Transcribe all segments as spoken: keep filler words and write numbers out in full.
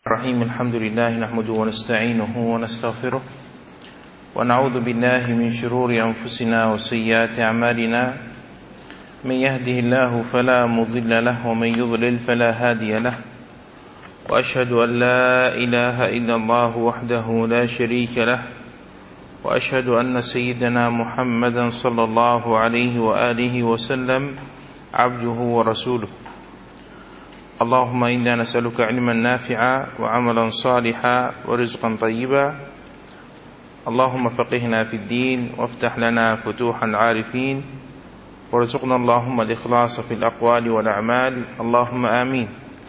الرحيم. الحمد لله نحمده ونستعينه ونستغفره ونعوذ بالله من شرور أنفسنا وسيئات أعمالنا، من يهده الله فلا مضل له ومن يضلل فلا هادي له، وأشهد أن لا إله إلا الله وحده لا شريك له، وأشهد أن سيدنا محمدا صلى الله عليه وآله وسلم عبده ورسوله. اللهم إنا نسألك علما نافعا وعملا صالحا ورزقا طيبا. اللهم فقهنا في الدين وافتح لنا فتوح العارفين، وارزقنا اللهم الإخلاص في الأقوال والأعمال، اللهم آمين.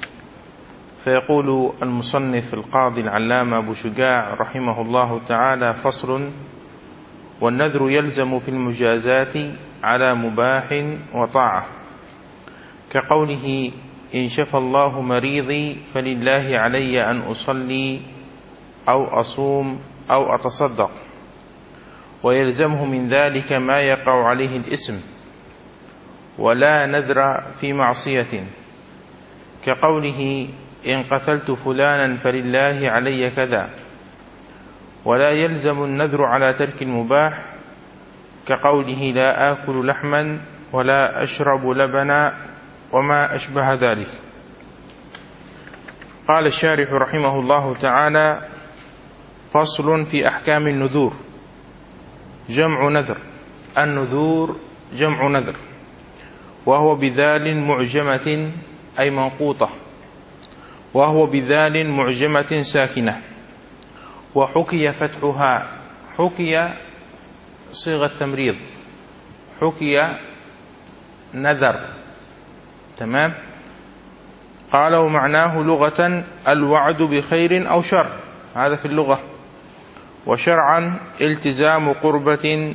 فيقول المصنف القاضي العلامة أبو شجاع رحمه الله تعالى: فصل: والنذر يلزم في المجازات على مباح وطاعة، كقوله: إن شفى الله مريضي فلله علي أن أصلي أو أصوم أو أتصدق، ويلزمه من ذلك ما يقع عليه الإثم، ولا نذر في معصية، كقوله: إن قتلت فلانا فلله علي كذا. ولا يلزم النذر على ترك المباح، كقوله: لا آكل لحما ولا أشرب لبنا وما أشبه ذلك. قال الشارح رحمه الله تعالى: فصل في أحكام النذور. جمع نذر. النذور جمع نذر، وهو بذال معجمة أي منقوطة، وهو بذال معجمة ساكنة. وحكي فتحها. حكي صيغة تمريض، حكي نذر، تمام. قال: ومعناه لغة الوعد بخير أو شر، هذا في اللغة. وشرعا التزام قربة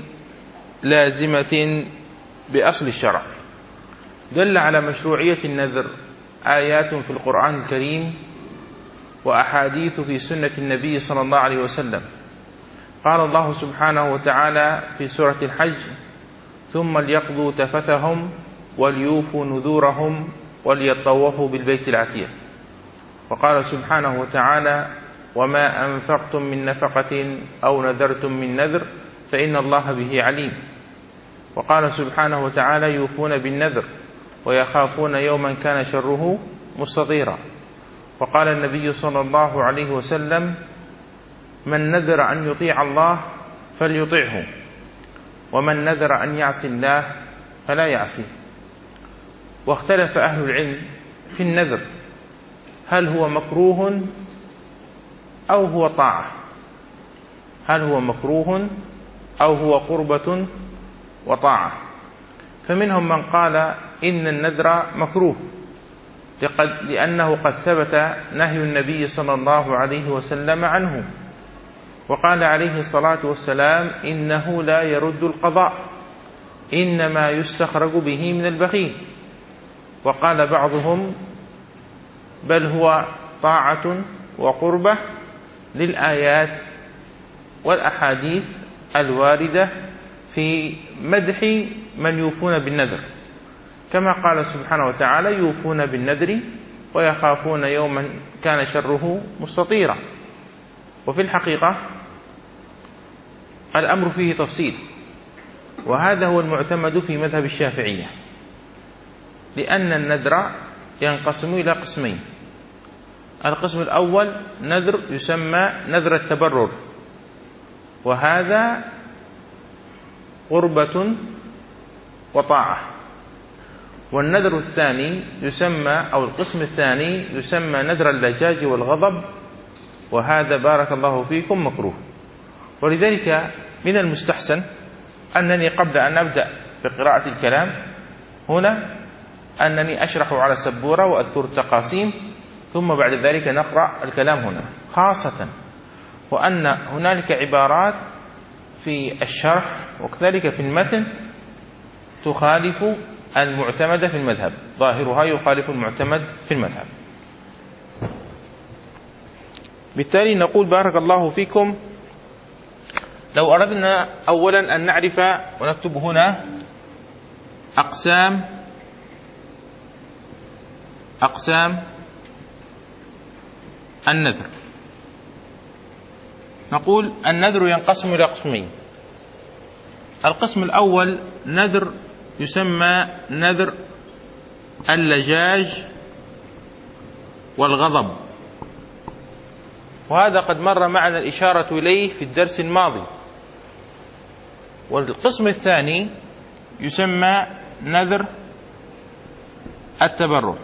لازمة بأصل الشرع. دل على مشروعية النذر آيات في القرآن الكريم وأحاديث في سنة النبي صلى الله عليه وسلم. قال الله سبحانه وتعالى في سورة الحج: ثم ليقضوا تفثهم وليوفوا نذورهم وليطوفوا بالبيت العتيق. وقال سبحانه وتعالى: وما أنفقتم من نفقة أو نذرتم من نذر فإن الله به عليم. وقال سبحانه وتعالى: يوفون بالنذر ويخافون يوما كان شره مستطيرا. وقال النبي صلى الله عليه وسلم: من نذر أن يطيع الله فليطيعه، ومن نذر أن يعصي الله فلا يعصيه. واختلف أهل العلم في النذر، هل هو مكروه أو هو طاعة؟ هل هو مكروه أو هو قربة وطاعة؟ فمنهم من قال إن النذر مكروه، لأنه قد ثبت نهي النبي صلى الله عليه وسلم عنه، وقال عليه الصلاة والسلام: إنه لا يرد القضاء، إنما يستخرج به من البخيل. وقال بعضهم: بل هو طاعة وقربة للآيات والأحاديث الواردة في مدح من يوفون بالنذر، كما قال سبحانه وتعالى: يوفون بالنذر ويخافون يوما كان شره مستطيرا. وفي الحقيقة الأمر فيه تفصيل، وهذا هو المعتمد في مذهب الشافعية، لأن النذر ينقسم إلى قسمين. القسم الأول نذر يسمى نذر التبرر، وهذا قربة وطاعة. والنذر الثاني يسمى، أو القسم الثاني يسمى نذر اللجاج والغضب، وهذا بارك الله فيكم مكروه. ولذلك من المستحسن أنني قبل أن أبدأ بقراءة الكلام هنا أنني أشرح على السبورة وأذكر التقاسيم، ثم بعد ذلك نقرأ الكلام هنا، خاصة وأن هنالك عبارات في الشرح وكذلك في المتن تخالف المعتمد في المذهب، ظاهرها يخالف المعتمد في المذهب. بالتالي نقول بارك الله فيكم، لو أردنا أولا أن نعرف ونكتب هنا أقسام أقسام النذر. نقول النذر ينقسم إلى قسمين. القسم الأول نذر يسمى نذر اللجاج والغضب، وهذا قد مر معنا الإشارة إليه في الدرس الماضي. والقسم الثاني يسمى نذر التبرر.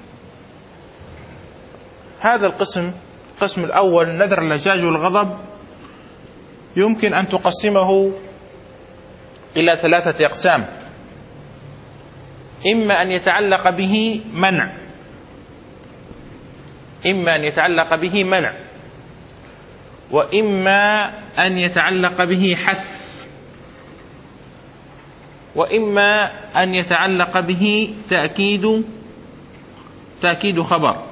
هذا القسم القسم الأول نذر اللجاج والغضب يمكن أن تقسمه إلى ثلاثة أقسام: إما أن يتعلق به منع إما أن يتعلق به منع وإما أن يتعلق به حث، وإما أن يتعلق به تأكيد تأكيد خبر.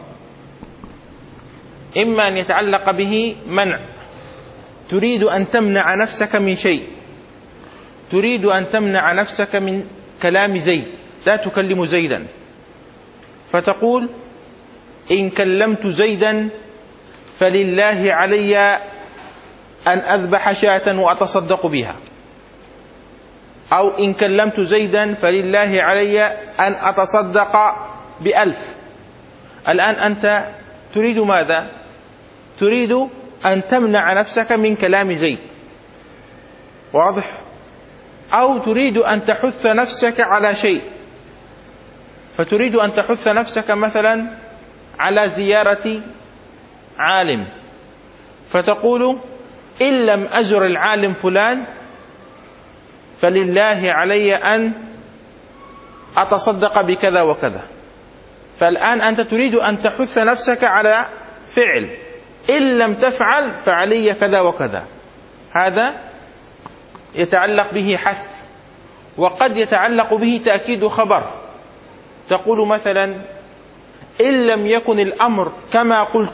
إما أن يتعلق به منع، تريد أن تمنع نفسك من شيء، تريد أن تمنع نفسك من كلام زيد، لا تكلم زيدا، فتقول: إن كلمت زيدا فلله علي أن أذبح شاة وأتصدق بها، أو إن كلمت زيدا فلله علي أن أتصدق بألف. الآن أنت تريد ماذا؟ تريد أن تمنع نفسك من كلام زيد، واضح؟ أو تريد أن تحث نفسك على شيء، فتريد أن تحث نفسك مثلا على زيارة عالم، فتقول: إن لم أزر العالم فلان فلله علي أن أتصدق بكذا وكذا. فالآن أنت تريد أن تحث نفسك على فعل، إن لم تفعل فعلي كذا وكذا. هذا يتعلق به حث، وقد يتعلق به تأكيد خبر. تقول مثلا: إن لم يكن الأمر كما قلت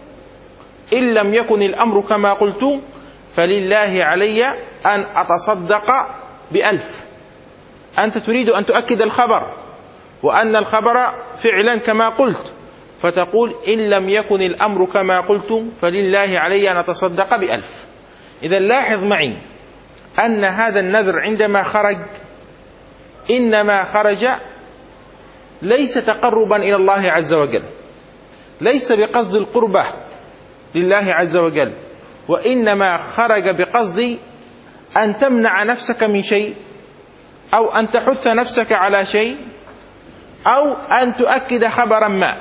إن لم يكن الأمر كما قلت فلله علي أن أتصدق بألف. أنت تريد أن تؤكد الخبر، وأن الخبر فعلا كما قلت، فتقول: إن لم يكن الأمر كما قلت فلله علي أن أتصدق بألف. إذا لاحظ معي أن هذا النذر عندما خرج إنما خرج ليس تقربا إلى الله عز وجل، ليس بقصد القربة لله عز وجل، وإنما خرج بقصد أن تمنع نفسك من شيء، أو أن تحث نفسك على شيء، أو أن تؤكد خبرا ما.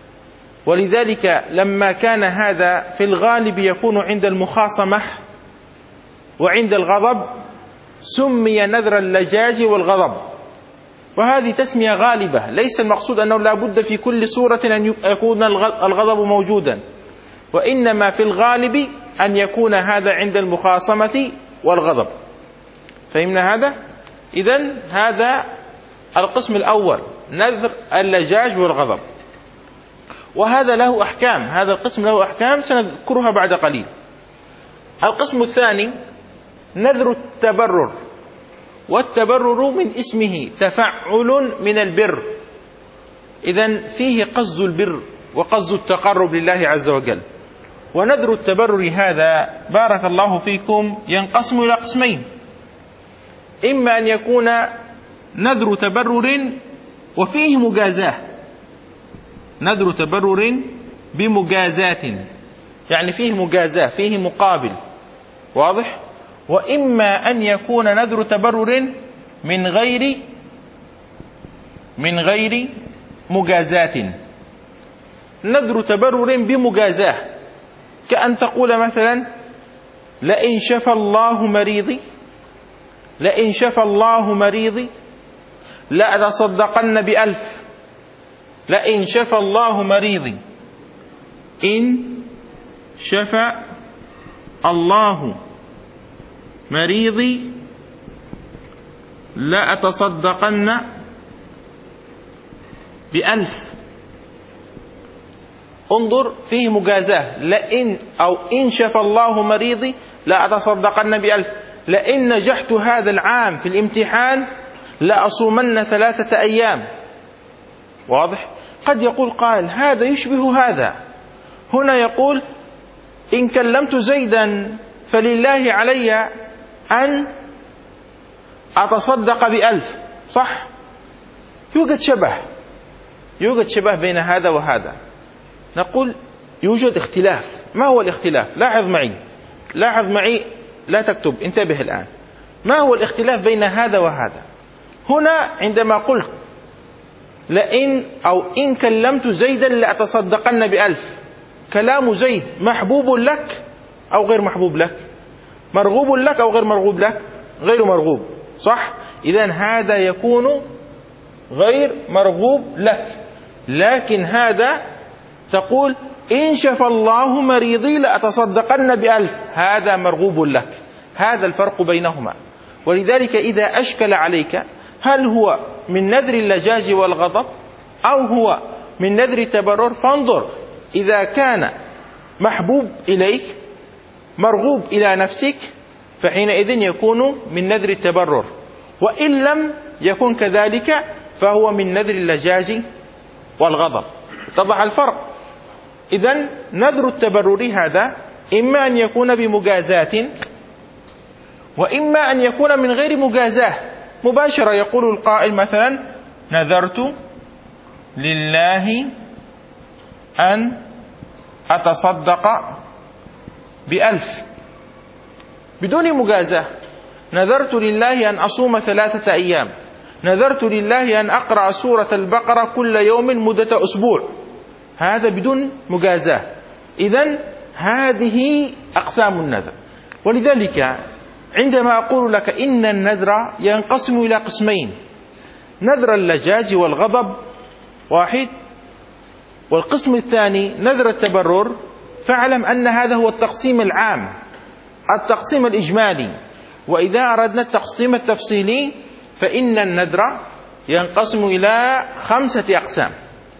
ولذلك لما كان هذا في الغالب يكون عند المخاصمة وعند الغضب سمي نذر اللجاج والغضب، وهذه تسمية غالبة، ليس المقصود أنه لا بد في كل صورة أن يكون الغضب موجودا، وإنما في الغالب أن يكون هذا عند المخاصمة والغضب. فهمنا هذا؟ إذن هذا القسم الأول نذر اللجاج والغضب، وهذا له أحكام. هذا القسم له أحكام سنذكرها بعد قليل. القسم الثاني نذر التبرر، والتبرر من اسمه تفعل من البر، إذن فيه قصد البر وقصد التقرب لله عز وجل. ونذر التبرر هذا بارك الله فيكم ينقسم إلى قسمين: إما أن يكون نذر تبرر وفيه مجازاة، نذر تبرر بمجازاة، يعني فيه مجازاة، فيه مقابل، واضح؟ وإما أن يكون نذر تبرر من غير من غير مجازاة. نذر تبرر بمجازاة كأن تقول مثلا: لئن شفى الله مريضي لئن شفى الله مريضي لأتصدقن بألف. لئن شفى الله مريضي، إن شفى الله مريضي لأتصدقن بألف. انظر، فيه مجازاة، لئن أو إن شفى الله مريضي لأتصدقن بألف. لئن نجحت هذا العام في الامتحان لأصومن ثلاثة أيام. واضح؟ قد يقول قائل: هذا يشبه هذا، هنا يقول إن كلمت زيدا فلله علي أن أتصدق بألف، صح؟ يوجد شبه يوجد شبه بين هذا وهذا. نقول يوجد اختلاف. ما هو الاختلاف؟ لاحظ معي لاحظ معي لا تكتب، انتبه الآن. ما هو الاختلاف بين هذا وهذا؟ هنا عندما قلت لئن أو إن كلمت زيدا لأتصدقن بألف، كلام زيد محبوب لك أو غير محبوب لك؟ مرغوب لك أو غير مرغوب لك؟ غير مرغوب، صح؟ إذن هذا يكون غير مرغوب لك. لكن هذا تقول إن شفى الله مريضي لأتصدقن بألف، هذا مرغوب لك. هذا الفرق بينهما. ولذلك إذا أشكل عليك هل هو من نذر اللجاج والغضب أو هو من نذر التبرر، فانظر إذا كان محبوب إليك مرغوب إلى نفسك فحينئذ يكون من نذر التبرر، وإن لم يكن كذلك فهو من نذر اللجاج والغضب. اتضح الفرق؟ إذن نذر التبرر هذا إما أن يكون بمجازاة وإما أن يكون من غير مجازاة مباشرة. يقول القائل مثلا نذرت لله أن أتصدق بألف بدون مجازاة. نذرت لله أن أصوم ثلاثة أيام. نذرت لله أن أقرأ سورة البقرة كل يوم مدة أسبوع. هذا بدون مجازاة. إذن هذه أقسام النذر. ولذلك عندما أقول لك إن النذر ينقسم إلى قسمين: نذر اللجاج والغضب واحد، والقسم الثاني نذر التبرر، فاعلم أن هذا هو التقسيم العام، التقسيم الإجمالي. وإذا أردنا التقسيم التفصيلي فإن النذر ينقسم إلى خمسة أقسام: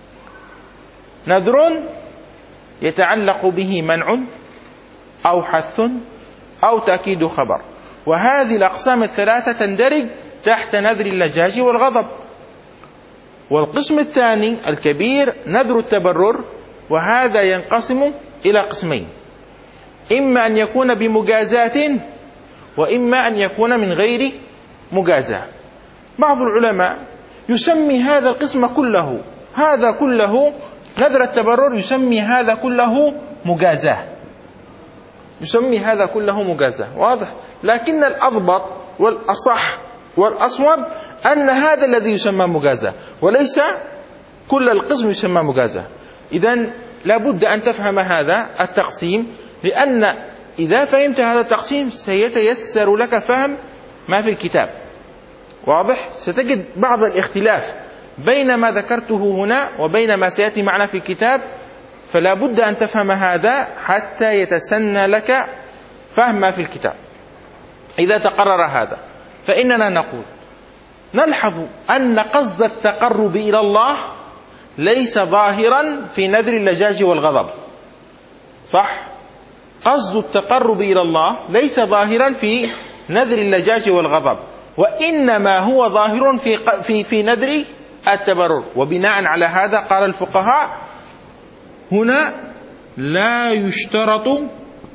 نذر يتعلق به منع أو حث أو تأكيد خبر، وهذه الأقسام الثلاثة تندرج تحت نذر اللجاج والغضب. والقسم الثاني الكبير نذر التبرر، وهذا ينقسم إلى قسمين: إما أن يكون بمجازاة وإما أن يكون من غير مجازاة. بعض العلماء يسمي هذا القسم كله هذا كله نذر التبرر، يسمي هذا كله مجازاة، يسمي هذا كله مجازاة. واضح؟ لكن الأضبط والأصح والأصوب أن هذا الذي يسمى مجازاة، وليس كل القسم يسمى مجازاة. إذن لابد أن تفهم هذا التقسيم، لأن إذا فهمت هذا التقسيم سيتيسر لك فهم ما في الكتاب. واضح؟ ستجد بعض الاختلاف بين ما ذكرته هنا وبين ما سيأتي معنا في الكتاب، فلا بد أن تفهم هذا حتى يتسنى لك فهم ما في الكتاب. إذا تقرر هذا فإننا نقول نلحظ أن قصد التقرب إلى الله ليس ظاهرا في نذر اللجاج والغضب، صح؟ قصد التقرب إلى الله ليس ظاهرا في نذر اللجاج والغضب، وإنما هو ظاهر في في في نذر التبرر. وبناء على هذا قال الفقهاء هنا لا يشترط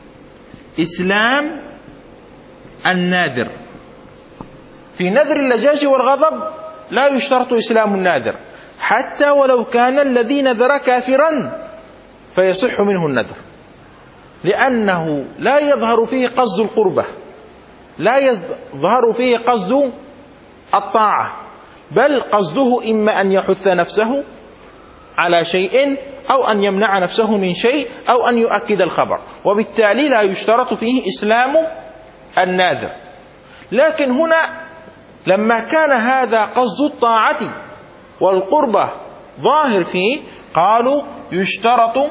إسلام الناذر. في نذر اللجاج والغضب لا يشترط إسلام الناذر، حتى ولو كان الذي نذر كافرا فيصح منه النذر، لأنه لا يظهر فيه قصد القربة، لا يظهر فيه قصد الطاعة، بل قصده إما أن يحث نفسه على شيء أو أن يمنع نفسه من شيء أو أن يؤكد الخبر، وبالتالي لا يشترط فيه إسلام الناذر. لكن هنا لما كان هذا قصد الطاعة والقربة ظاهر فيه قالوا يشترط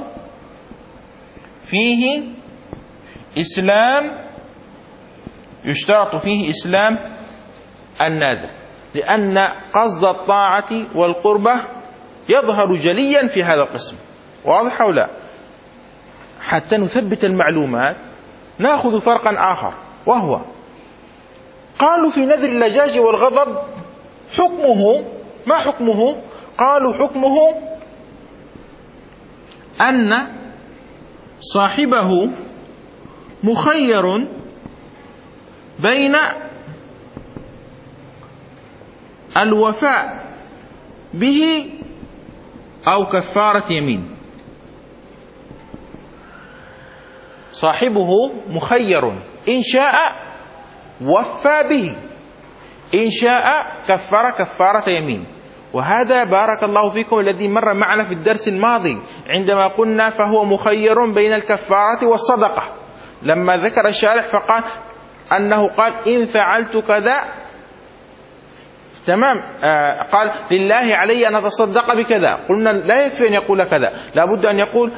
فيه إسلام يشترط فيه إسلام الناذر، لأن قصد الطاعة والقربة يظهر جليا في هذا القسم. واضح أو لا؟ حتى نثبت المعلومات نأخذ فرقا آخر، وهو قالوا في نذر اللجاج والغضب حكمه ما حكمه؟ قالوا حكمه أن صاحبه مخير بين الوفاء به أو كفارة يمين. صاحبه مخير، إن شاء وفى به، إن شاء كفر كفارة يمين. وهذا بارك الله فيكم الذي مر معنا في الدرس الماضي عندما قلنا فهو مخير بين الكفارة والصدقة، لما ذكر الشارح فقال أنه قال إن فعلت كذا تمام، آه قال لله علي أن أتصدق بكذا، قلنا لا يكفي أن يقول كذا، لابد أن يقول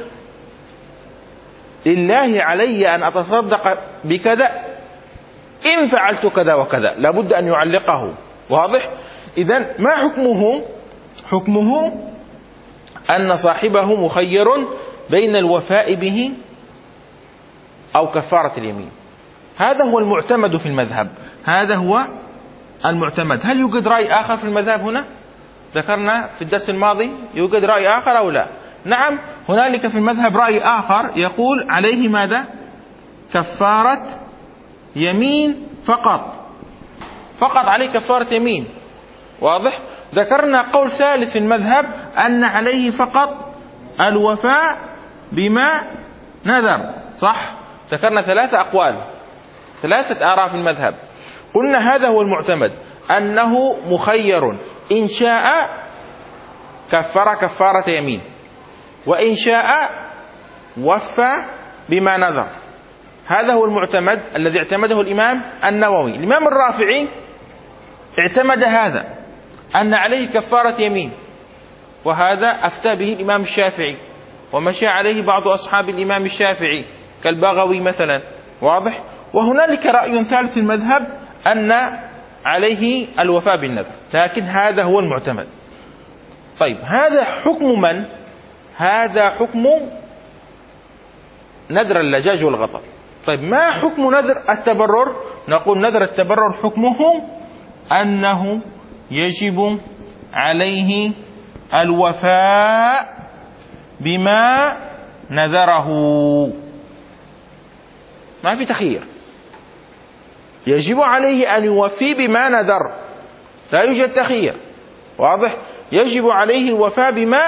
لله علي أن أتصدق بكذا إن فعلت كذا وكذا، لابد أن يعلقه. واضح؟ إذن ما حكمه؟ حكمه أن صاحبه مخير بين الوفاء به أو كفارة اليمين. هذا هو المعتمد في المذهب، هذا هو المعتمد. هل يوجد رأي آخر في المذهب هنا؟ ذكرنا في الدرس الماضي يوجد رأي آخر أو لا؟ نعم، هنالك في المذهب رأي آخر يقول عليه ماذا؟ كفارة يمين فقط، فقط عليه كفارة يمين. واضح؟ ذكرنا قول ثالث في المذهب أن عليه فقط الوفاء بما نذر، صح؟ ذكرنا ثلاثة أقوال، ثلاثة آراء في المذهب. قلنا هذا هو المعتمد، أنه مخير، إن شاء كفر كفارة يمين، وإن شاء وفى بما نذر. هذا هو المعتمد الذي اعتمده الإمام النووي. الإمام الرافعي اعتمد هذا أن عليه كفارة يمين، وهذا أفتى به الإمام الشافعي، ومشى عليه بعض أصحاب الإمام الشافعي كالبغوي مثلا. واضح؟ وهنالك رأي ثالث في المذهب أن عليه الوفاء بالنذر، لكن هذا هو المعتمد. طيب هذا حكم من؟ هذا حكم نذر اللجاج والغضب. طيب ما حكم نذر التبرر؟ نقول نذر التبرر حكمه أنه يجب عليه الوفاء بما نذره، ما في تخيير، يجب عليه أن يوفي بما نذر، لا يوجد تخيير. واضح؟ يجب عليه الوفاء بما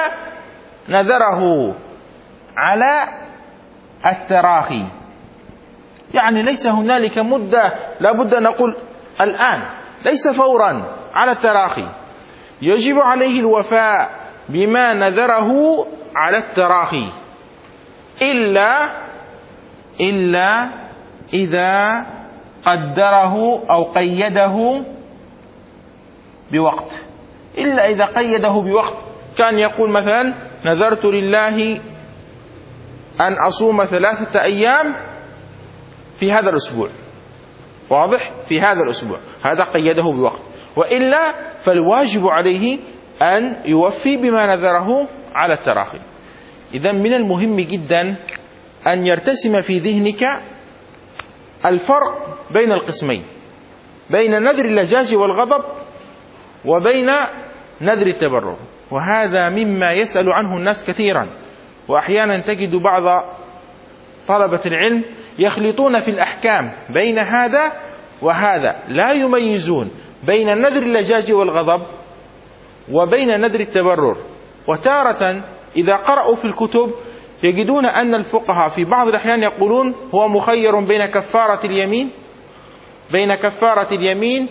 نذره على التراخي، يعني ليس هنالك مدة لابد أن نقول الآن، ليس فورا، على التراخي. يجب عليه الوفاء بما نذره على التراخي، إلا إلا إذا قدره أو قيده بوقت، إلا إذا قيده بوقت، كان يقول مثلا نذرت لله أن أصوم ثلاثة أيام في هذا الأسبوع. واضح؟ في هذا الأسبوع، هذا قيده بوقت، وإلا فالواجب عليه أن يوفي بما نذره على التراخي. إذن من المهم جدا أن يرتسم في ذهنك الفرق بين القسمين، بين نذر اللجاج والغضب وبين نذر التبرر. وهذا مما يسأل عنه الناس كثيرا، وأحيانا تجد بعض طلبة العلم يخلطون في الأحكام بين هذا وهذا، لا يميزون بين نذر اللجاج والغضب وبين نذر التبرر. وتارة إذا قرأوا في الكتب يجدون أن الفقهاء في بعض الأحيان يقولون هو مخير بين كفارة اليمين بين كفارة اليمين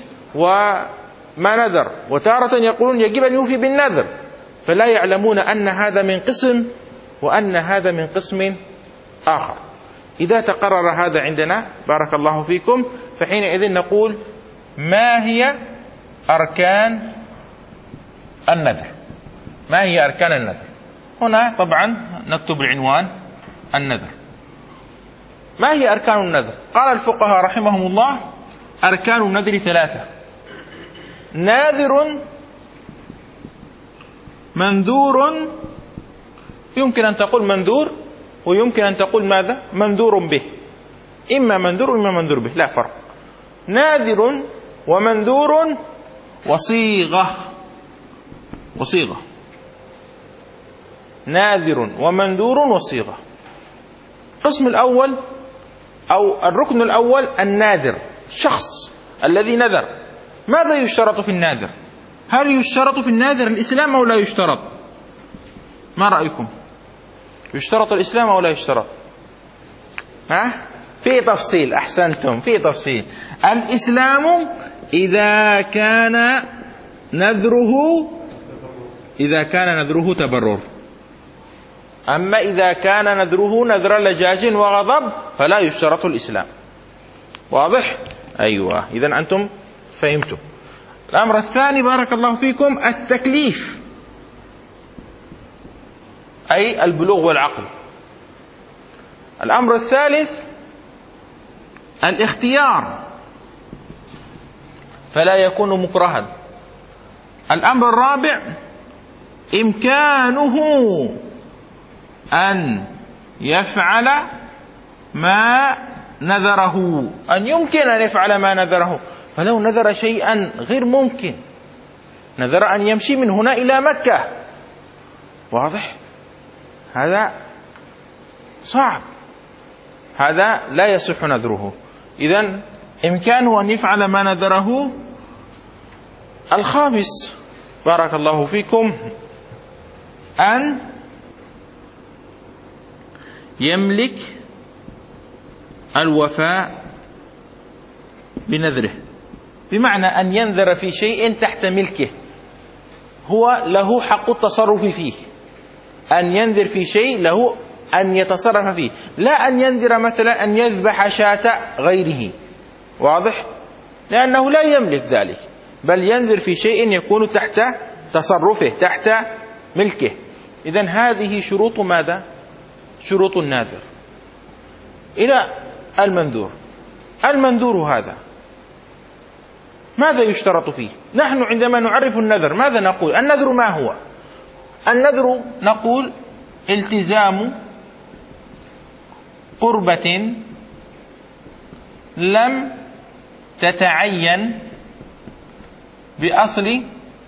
وما نذر، وتارة يقولون يجب أن يوفي بالنذر، فلا يعلمون أن هذا من قسم وأن هذا من قسم آخر. إذا تقرر هذا عندنا بارك الله فيكم، فحينئذ نقول ما هي أركان النذر؟ ما هي أركان النذر؟ هنا طبعا نكتب العنوان النذر. ما هي أركان النذر؟ قال الفقهاء رحمهم الله أركان النذر ثلاثة: ناذر، منذور، يمكن أن تقول منذور ويمكن أن تقول ماذا؟ منذور به، إما منذور وإما منذور به، لا فرق. ناذر ومنذور وصيغة وصيغة ناذر ومنذور وصيغة. القسم الأول أو الركن الأول الناذر، الشخص الذي نذر. ماذا يشترط في الناذر؟ هل يشترط في الناذر الإسلام أو لا يشترط؟ ما رأيكم؟ يشترط الإسلام أو لا يشترط؟ ها؟ في تفصيل، أحسنتم، في تفصيل. الإسلام إذا كان نذره إذا كان نذره تبرر، أما إذا كان نذره نذر لجاج وغضب فلا يشترط الإسلام. واضح؟ أيوة، إذن أنتم فهمتم. الأمر الثاني بارك الله فيكم التكليف، أي البلوغ والعقل. الأمر الثالث الاختيار فلا يكون مكرها. الأمر الرابع إمكانه أن يفعل ما نذره، أن يمكن أن يفعل ما نذره. فلو نذر شيئا غير ممكن، نذر أن يمشي من هنا إلى مكة، واضح؟ هذا صعب، هذا لا يصح نذره. إذن إمكانه أن يفعل ما نذره. الخامس بارك الله فيكم أن يملك الوفاء بنذره، بمعنى أن ينذر في شيء تحت ملكه، هو له حق التصرف فيه، أن ينذر في شيء له أن يتصرف فيه، لا أن ينذر مثلا أن يذبح شاة غيره، واضح؟ لأنه لا يملك ذلك، بل ينذر في شيء يكون تحت تصرفه، تحت ملكه. إذن هذه شروط ماذا؟ شروط الناذر. إلى المنذور. المنذور هذا ماذا يشترط فيه؟ نحن عندما نعرف النذر ماذا نقول؟ النذر ما هو؟ النذر نقول التزام قربة لم تتعين بأصل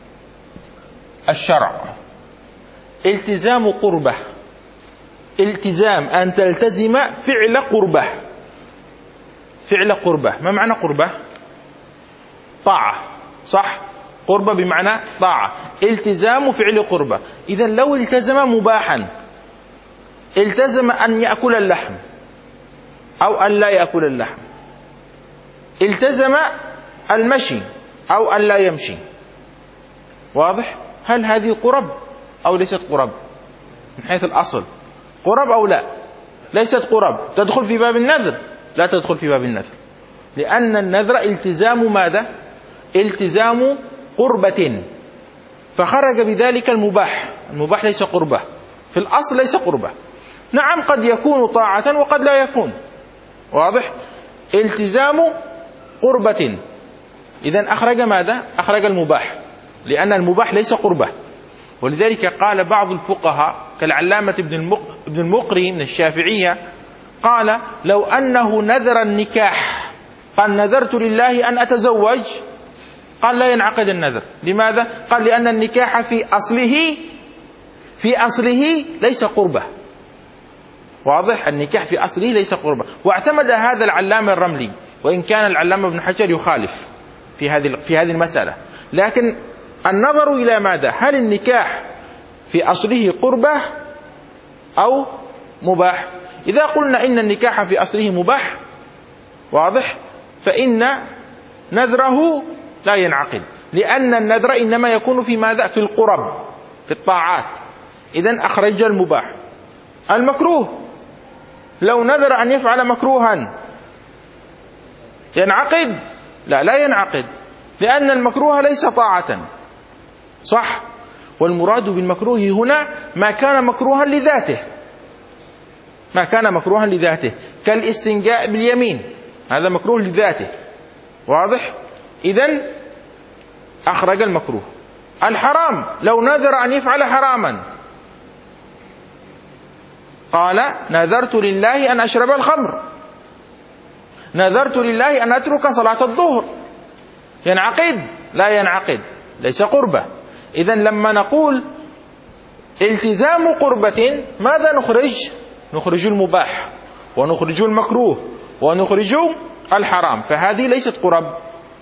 الشرع. التزام قربة، التزام أن تلتزم فعل قربة. فعل قربة، ما معنى قربة؟ طاعة، صح؟ قربة بمعنى طاعة، التزام فعل قربة. إذن لو التزم مباحا، التزم أن يأكل اللحم أو أن لا يأكل اللحم، التزم المشي أو أن لا يمشي، واضح؟ هل هذه قرب أو ليست قرب؟ من حيث الأصل قرب أو لا؟ ليست قرب. تدخل في باب النذر؟ لا تدخل في باب النذر، لأن النذر التزام ماذا؟ التزام قربة، فخرج بذلك المباح. المباح ليس قربة، في الأصل ليس قربة. نعم قد يكون طاعة وقد لا يكون، واضح؟ التزام قربة، إذن أخرج ماذا؟ أخرج المباح، لأن المباح ليس قربة. ولذلك قال بعض الفقهاء كالعلامة ابن المقري من الشافعية، قال لو أنه نذر النكاح، قال نذرت لله أن أتزوج، قال لا ينعقد النذر. لماذا؟ قال لأن النكاح في أصله في أصله ليس قربة، واضح؟ النكاح في أصله ليس قربة. واعتمد هذا العلامة الرملي، وإن كان العلامة ابن حجر يخالف في هذه في هذه المسألة، لكن النظر إلى ماذا؟ هل النكاح في أصله قربة أو مباح؟ إذا قلنا إن النكاح في أصله مباح، واضح؟ فإن نذره لا ينعقد، لأن النذر إنما يكون في ماذا؟ في القرب، في الطاعات. إذن أخرج المباح. المكروه، لو نذر أن يفعل مكروها ينعقد؟ لا، لا ينعقد، لأن المكروه ليس طاعة، صح؟ والمراد بالمكروه هنا ما كان مكروها لذاته، ما كان مكروها لذاته كالاستنجاء باليمين، هذا مكروه لذاته، واضح؟ إذن أخرج المكروه. الحرام، لو نذر أن يفعل حراما، قال نذرت لله أن أشرب الخمر، نذرت لله أن أترك صلاة الظهر، ينعقد؟ لا ينعقد، ليس قربة. إذن لما نقول التزام قربة ماذا نخرج؟ نخرج المباح. ونخرج المكروه ونخرج الحرام، فهذه ليست قرب.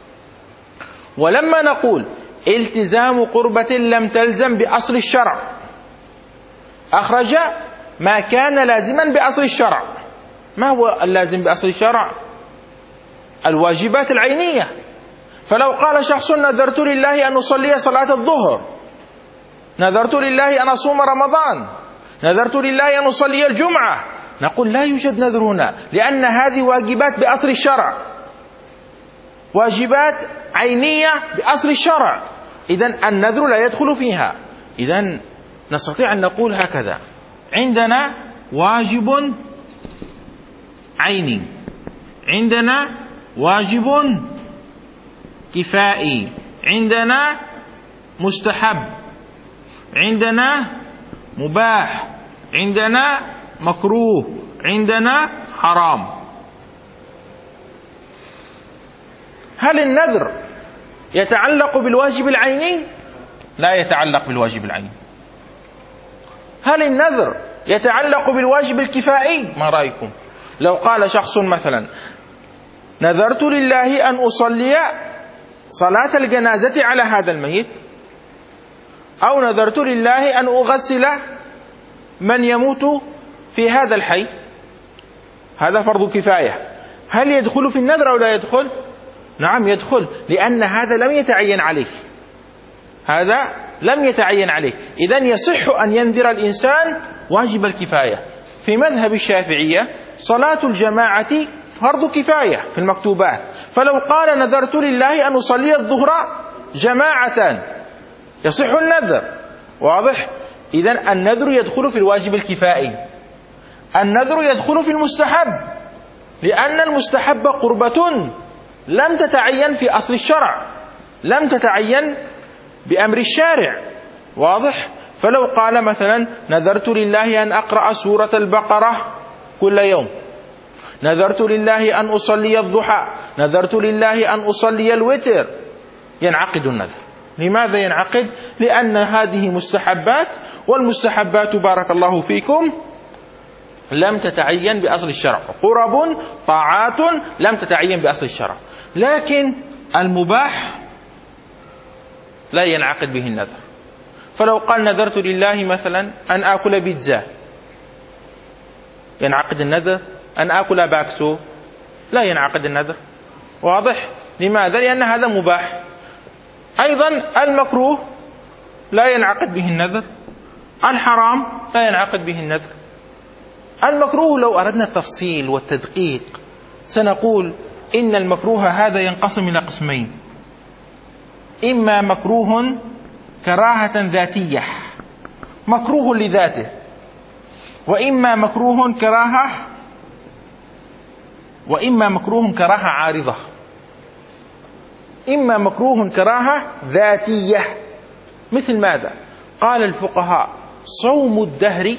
ولما نقول التزام قربة لم تلزم بأصل الشرع، أخرج ما كان لازما بأصل الشرع. ما هو اللازم بأصل الشرع؟ الواجبات العينية. فلو قال شخص نذرت لله أن أصلي صلاة الظهر، نذرت لله أن أصوم رمضان، نذرت لله أن أصلي الجمعة، نقول لا يوجد نذر هنا، لأن هذه واجبات بأصل الشرع، واجبات عينية بأصل الشرع، إذن النذر لا يدخل فيها. إذن نستطيع أن نقول هكذا: عندنا واجب عيني، عندنا واجب كفائي، عندنا مستحب، عندنا مباح، عندنا مكروه، عندنا حرام. هل النذر يتعلق بالواجب العيني؟ لا يتعلق بالواجب العيني. هل النذر يتعلق بالواجب الكفائي؟ ما رأيكم لو قال شخص مثلا نذرت لله أن أصلي صلاة الجنازة على هذا الميت، أو نذرت لله أن أغسل من يموت في هذا الحي، هذا فرض كفاية، هل يدخل في النذر أو لا يدخل؟ نعم يدخل، لأن هذا لم يتعين عليه، هذا لم يتعين عليه. إذن يصح أن ينذر الإنسان واجب الكفاية. في مذهب الشافعية صلاة الجماعة فرض كفاية في المكتوبات، فلو قال نذرت لله أن أصلي الظهر جماعة يصح النذر، واضح؟ إذن النذر يدخل في الواجب الكفائي، النذر يدخل في المستحب، لأن المستحب قربة لم تتعين في أصل الشرع، لم تتعين بأمر الشارع، واضح؟ فلو قال مثلا نذرت لله أن أقرأ سورة البقرة كل يوم، نذرت لله أن أصلي الضحى، نذرت لله أن أصلي الوتر، ينعقد النذر. لماذا ينعقد؟ لأن هذه مستحبات، والمستحبات بارك الله فيكم لم تتعين بأصل الشرع، قرب طاعات لم تتعين بأصل الشرع. لكن المباح لا ينعقد به النذر. فلو قال نذرت لله مثلا أن آكل بيتزا، ينعقد النذر؟ أن آكل باكسو لا ينعقد النذر، واضح؟ لماذا؟ لأن هذا مباح. أيضا المكروه لا ينعقد به النذر، الحرام لا ينعقد به النذر. المكروه لو أردنا التفصيل والتدقيق سنقول إن المكروه هذا ينقسم إلى قسمين: إما مكروه كراهة ذاتية، مكروه لذاته، وإما مكروه كراهة وإما مكروه كراهة عارضة. إما مكروه كراهة ذاتية، مثل ماذا؟ قال الفقهاء: صوم الدهر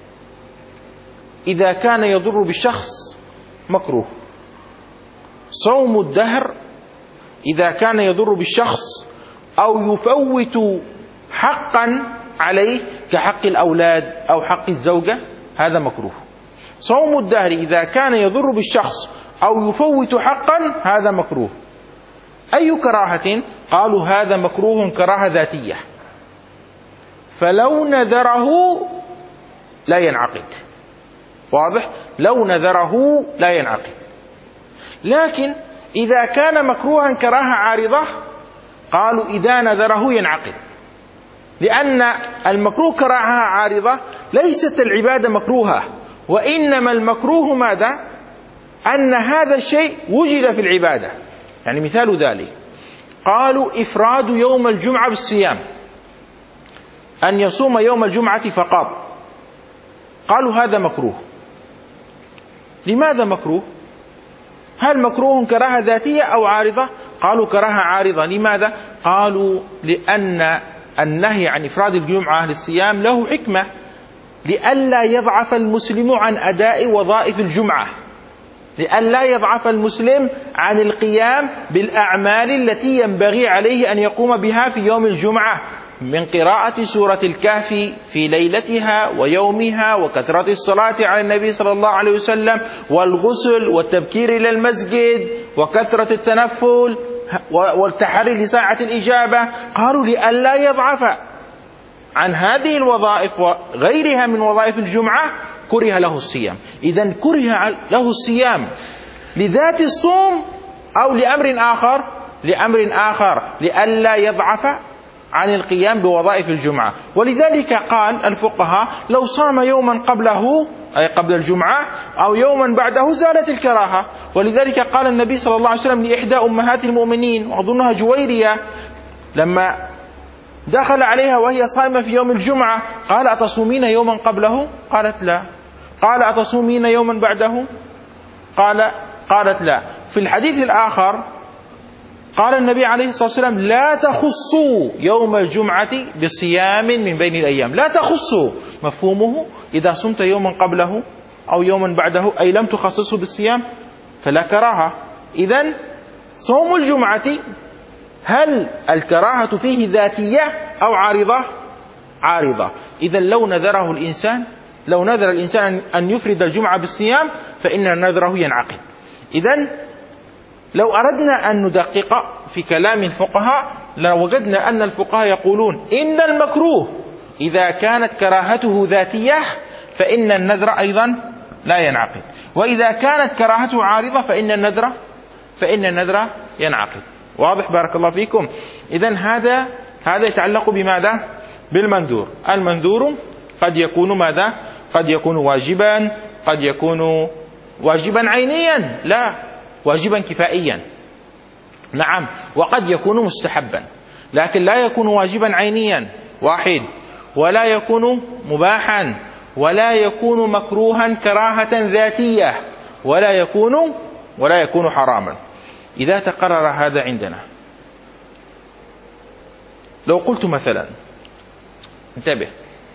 إذا كان يضر بالشخص مكروه، صوم الدهر إذا كان يضر بالشخص أو يفوت حقا عليه كحق الأولاد أو حق الزوجة، هذا مكروه. صوم الدهر إذا كان يضر بالشخص أو يفوت حقا هذا مكروه. أي كراهة؟ قالوا هذا مكروه كراهة ذاتية، فلو نذره لا ينعقد، واضح؟ لو نذره لا ينعقد. لكن إذا كان مكروها كراهة عارضة قالوا إذا نذره ينعقد، لأن المكروه كراهة عارضة ليست العبادة مكروهة، وإنما المكروه ماذا؟ أن هذا الشيء وجد في العبادة. يعني مثال ذلك قالوا إفراد يوم الجمعة بالصيام، أن يصوم يوم الجمعة فقط، قالوا هذا مكروه. لماذا مكروه؟ هل مكروه كراهة ذاتية أو عارضة؟ قالوا كراهة عارضة. لماذا؟ قالوا لأن النهي عن إفراد الجمعة للصيام له حكمة، لئلا يضعف المسلم عن أداء وظائف الجمعة، لئلا يضعف المسلم عن القيام بالأعمال التي ينبغي عليه أن يقوم بها في يوم الجمعة، من قراءة سورة الكهف في ليلتها ويومها، وكثرة الصلاة على النبي صلى الله عليه وسلم، والغسل والتبكير إلى المسجد، وكثرة التنفل والتحري لساعة الإجابة. قالوا لئلا يضعف عن هذه الوظائف وغيرها من وظائف الجمعة كره له الصيام. إذن كره له الصيام لذات الصوم أو لأمر آخر؟ لأمر آخر، لئلا يضعف عن القيام بوظائف الجمعة. ولذلك قال الفقهاء لو صام يوما قبله أي قبل الجمعة أو يوما بعده زالت الكراهة. ولذلك قال النبي صلى الله عليه وسلم لإحدى أمهات المؤمنين وأظنها جويرية لما دخل عليها وهي صائمة في يوم الجمعة قال أتصومين يوما قبله؟ قالت لا. قال أتصومين يوما بعده؟ قال قالت لا. في الحديث الآخر قال النبي عليه الصلاة والسلام لا تخصوا يوم الجمعة بصيام من بين الأيام. لا تخصوا مفهومه إذا صمت يوما قبله أو يوما بعده أي لم تخصصه بالصيام فلا كراهة. إذن صوم الجمعة هل الكراهة فيه ذاتية أو عارضة؟ عارضة. إذن لو نذره الإنسان لو نذر الإنسان أن يفرد الجمعة بالصيام فإن نذره ينعقد. إذن لو أردنا أن ندقق في كلام الفقهاء لوجدنا أن الفقهاء يقولون إن المكروه إذا كانت كراهته ذاتية فإن النذر أيضا لا ينعقد، وإذا كانت كراهته عارضة فإن النذر فإن النذر ينعقد. واضح؟ بارك الله فيكم. إذن هذا هذا يتعلق بماذا؟ بالمنذور. المنذور قد يكون ماذا؟ قد يكون واجبا، قد يكون واجبا عينيا، لا واجبا كفائيا، نعم، وقد يكون مستحبا، لكن لا يكون واجبا عينيا واحد، ولا يكون مباحا، ولا يكون مكروها كراهة ذاتية، ولا يكون ولا يكون حراما. إذا تقرر هذا عندنا، لو قلت مثلا انتبه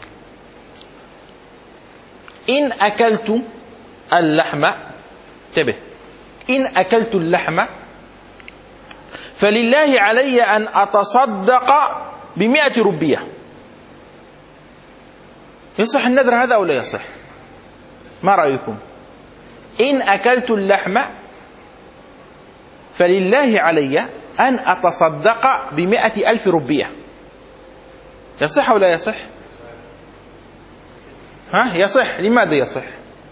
إن أكلت اللحم انتبه إن أكلت اللحم فلله علي أن أتصدق بمئة ربية. يصح النذر هذا أو لا يصح؟ ما رأيكم؟ إن أكلت اللحم فلله علي أن أتصدق بمئة ألف ربية. يصح أو لا يصح؟ ها يصح. لماذا يصح؟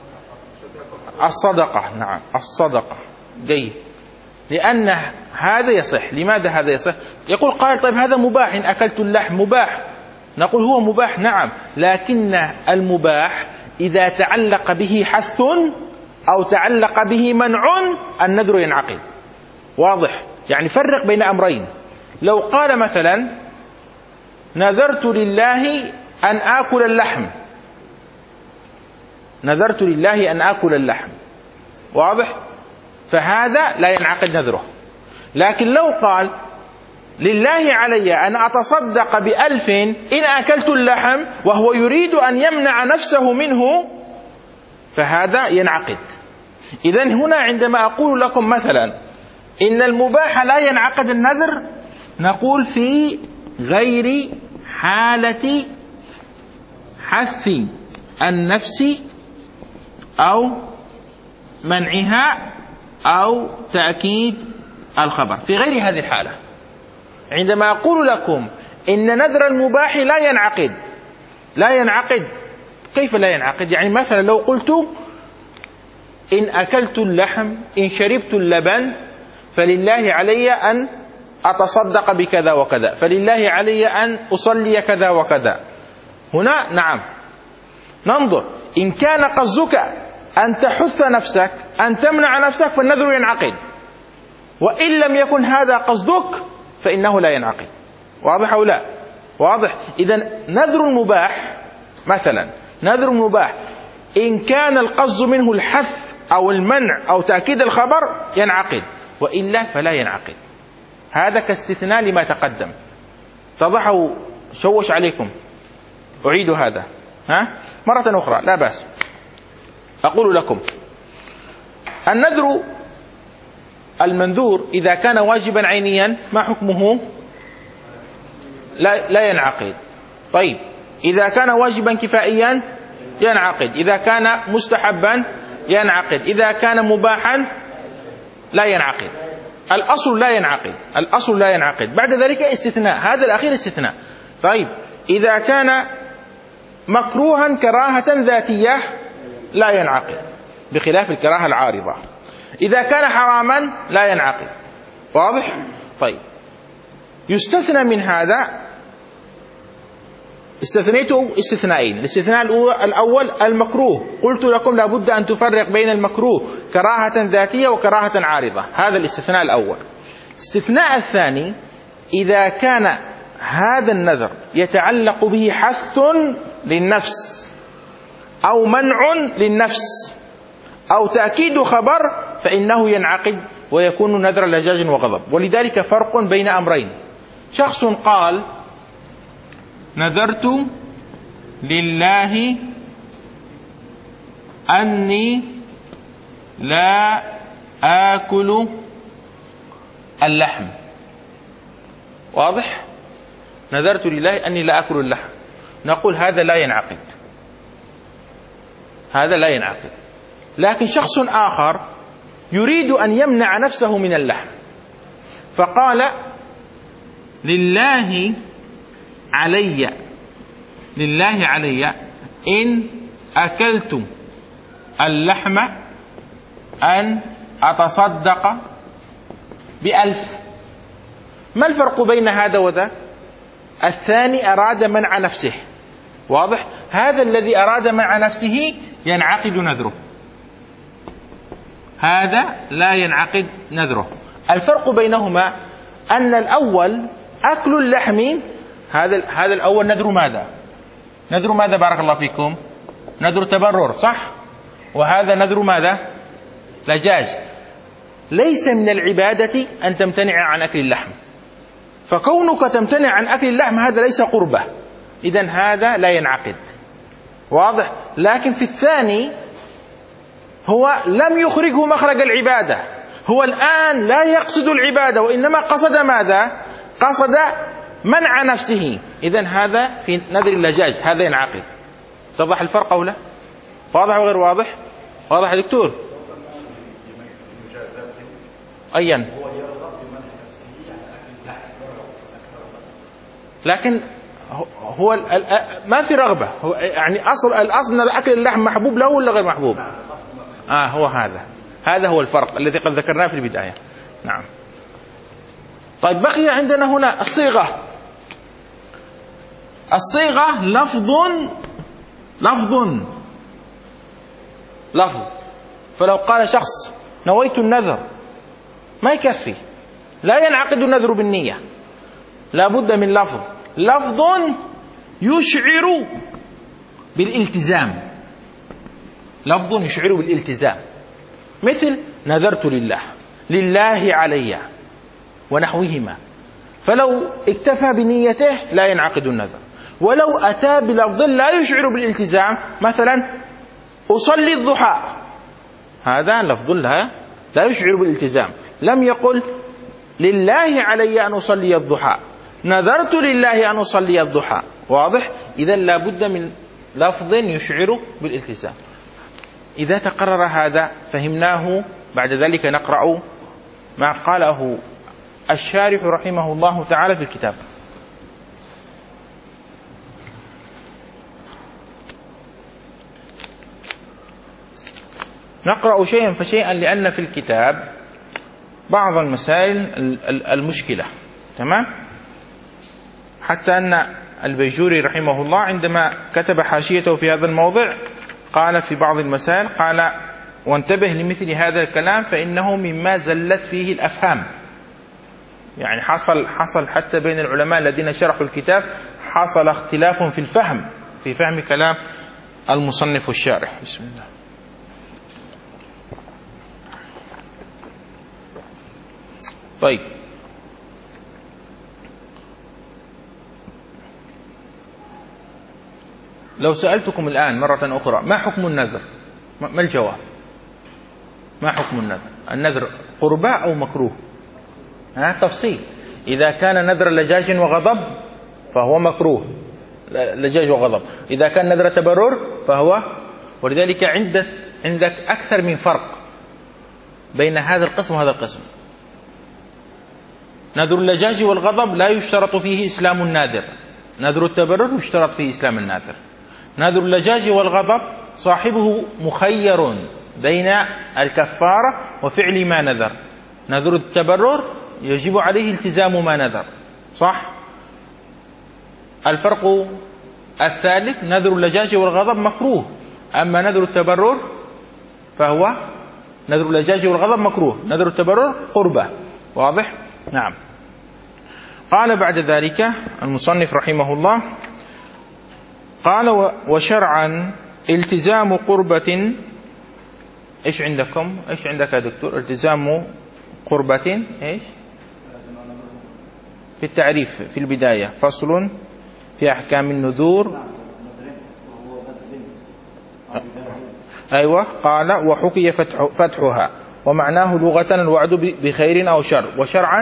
الصدقة، نعم الصدقة، جيد، لأن هذا يصح. لماذا هذا يصح؟ يقول قال طيب هذا مباح، إن أكلت اللحم مباح. نقول هو مباح نعم، لكن المباح إذا تعلق به حث أو تعلق به منع النذر ينعقد. واضح؟ يعني فرق بين أمرين. لو قال مثلا نذرت لله أن آكل اللحم، نذرت لله أن آكل اللحم، واضح؟ فهذا لا ينعقد نذره. لكن لو قال لله علي أن أتصدق بألف إن أكلت اللحم وهو يريد أن يمنع نفسه منه فهذا ينعقد. إذن هنا عندما أقول لكم مثلا إن المباح لا ينعقد النذر، نقول في غير حالة حث النفس أو منعها أو تأكيد الخبر. في غير هذه الحالة عندما أقول لكم إن نذر المباح لا ينعقد، لا ينعقد كيف لا ينعقد؟ يعني مثلا لو قلت إن أكلت اللحم إن شربت اللبن فلله علي أن أتصدق بكذا وكذا، فلله علي أن أصلي كذا وكذا. هنا نعم ننظر إن كان قصدك أن تحث نفسك أن تمنع نفسك فالنذر ينعقد، وإن لم يكن هذا قصدك فإنه لا ينعقد. واضح أو لا؟ واضح. إذن نذر المباح مثلا نذر المباح إن كان القصد منه الحث أو المنع أو تأكيد الخبر ينعقد، وإلا فلا ينعقد. هذا كاستثناء لما تقدم. تضحوا شوش عليكم، أعيد هذا ها مرة أخرى لا بأس. أقول لكم النذر المنذور إذا كان واجبا عينيا ما حكمه؟ لا, لا ينعقد. طيب إذا كان واجبا كفائيا ينعقد، إذا كان مستحبا ينعقد، إذا كان مباحا لا ينعقد. الأصل لا ينعقد، الأصل لا ينعقد. بعد ذلك استثناء، هذا الأخير استثناء. طيب إذا كان مكروها كراهة ذاتية لا ينعقد، بخلاف الكراهة العارضة. إذا كان حراما لا ينعقد. واضح؟ طيب يستثنى من هذا، استثنيته استثنائين. الاستثناء الأول المكروه، قلت لكم لابد أن تفرق بين المكروه كراهة ذاتية وكراهة عارضة، هذا الاستثناء الأول. الاستثناء الثاني إذا كان هذا النذر يتعلق به حث للنفس أو منع للنفس أو تأكيد خبر فإنه ينعقد ويكون نذر لجاج وغضب. ولذلك فرق بين أمرين. شخص قال نذرت لله أني لا آكل اللحم. واضح؟ نذرت لله أني لا آكل اللحم. نقول هذا لا ينعقد، هذا لا ينعقد. لكن شخص آخر يريد أن يمنع نفسه من اللحم، فقال لله علي لله علي إن أكلت اللحم أن أتصدق بألف. ما الفرق بين هذا وذا؟ الثاني أراد منع نفسه. واضح؟ هذا الذي أراد منع نفسه ينعقد نذره، هذا لا ينعقد نذره. الفرق بينهما أن الأول أكل اللحم، هذا هذا الأول نذر ماذا؟ نذر ماذا بارك الله فيكم؟ نذر تبرر، صح؟ وهذا نذر ماذا؟ لجاج. ليس من العبادة أن تمتنع عن أكل اللحم، فكونك تمتنع عن أكل اللحم هذا ليس قربة، إذن هذا لا ينعقد. واضح؟ لكن في الثاني هو لم يخرجه مخرج العبادة، هو الآن لا يقصد العبادة وإنما قصد ماذا؟ قصد منع نفسه، إذن هذا في نذر اللجاج، هذا ينعقد. اتضح الفرق أو لا؟ واضح وغير واضح؟ واضح يا دكتور؟ أيا لكن هو ما في رغبة، هو يعني أصل الأصل أن الأكل اللحم محبوب له ولا غير محبوب؟ آه هو هذا هذا هو الفرق الذي قد ذكرناه في البداية. نعم. طيب بقي عندنا هنا الصيغة. الصيغة لفظ لفظ لفظ فلو قال شخص نويت النذر ما يكفي، لا ينعقد النذر بالنية، لا بد من لفظ، لفظ يشعر بالالتزام، لفظ يشعر بالالتزام، مثل نذرت لله، لله علي ونحوهما. فلو اكتفى بنيته لا ينعقد النذر. ولو أتى بلفظ لا يشعر بالالتزام، مثلا أصلي الضحى، هذا لفظ لا لا يشعر بالالتزام، لم يقل لله علي أن أصلي الضحى، نذرت لله أن أصلي الضحى. واضح؟ إذا لا بد من لفظ يشعر بالالتزام. إذا تقرر هذا فهمناه، بعد ذلك نقرأ ما قاله الشارح رحمه الله تعالى في الكتاب. نقرأ شيئا فشيئا لأن في الكتاب بعض المسائل المشكلة، تمام؟ حتى أن البيجوري رحمه الله عندما كتب حاشيته في هذا الموضع قال في بعض المسائل، قال وانتبه لمثل هذا الكلام فإنه مما زلت فيه الأفهام. يعني حصل حصل حتى بين العلماء الذين شرحوا الكتاب حصل اختلاف في الفهم، في فهم كلام المصنف والشارح. بسم الله. طيب لو سألتكم الآن مرة أخرى ما حكم النذر؟ ما الجواب؟ ما حكم النذر؟ النذر قرباء أو مكروه؟ ها تفصيل. إذا كان نذر لجاج وغضب فهو مكروه لجاج وغضب. إذا كان نذر تبرر فهو، ولذلك عندك عندك أكثر من فرق بين هذا القسم وهذا القسم. نذر اللجاج والغضب لا يشترط فيه إسلام الناذر، نذر التبرر يشترط فيه إسلام الناذر. نذر اللجاج والغضب صاحبه مخير بين الكفارة وفعل ما نذر. نذر التبرر يجب عليه التزام ما نذر، صح؟ الفرق الثالث نذر اللجاج والغضب مكروه، أما نذر التبرر فهو نذر اللجاج والغضب مكروه، نذر التبرر قربة. واضح؟ نعم. قال بعد ذلك المصنف رحمه الله، قال وشرعا التزام قربة. ايش عندكم؟ ايش عندك يا دكتور؟ التزام قربة ايش؟ في التعريف في البداية فصل في أحكام النذور. أيوة. قال وحكي فتح فتحها ومعناه لغة الوعد بخير أو شر، وشرعا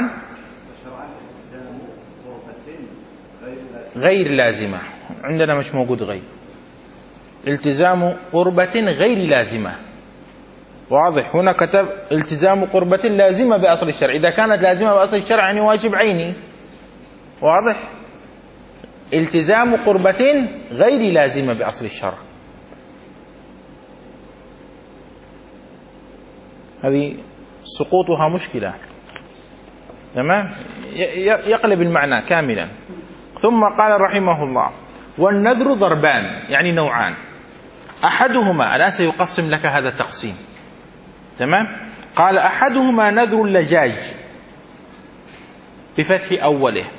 غير لازمة. عندنا مش موجود غير، التزام قربة غير لازمة. واضح؟ هنا كتب التزام قربة لازمة بأصل الشرع. إذا كانت لازمة بأصل الشرع يعني واجب عيني. واضح؟ التزام قربة غير لازمة بأصل الشرع، هذه سقوطها مشكلة. تمام؟ يقلب المعنى كاملا. ثم قال رحمه الله والنذر ضربان، يعني نوعان. أحدهما، الآن سيقسم لك هذا التقسيم. تمام؟ قال أحدهما نذر اللجاج بفتح أوله،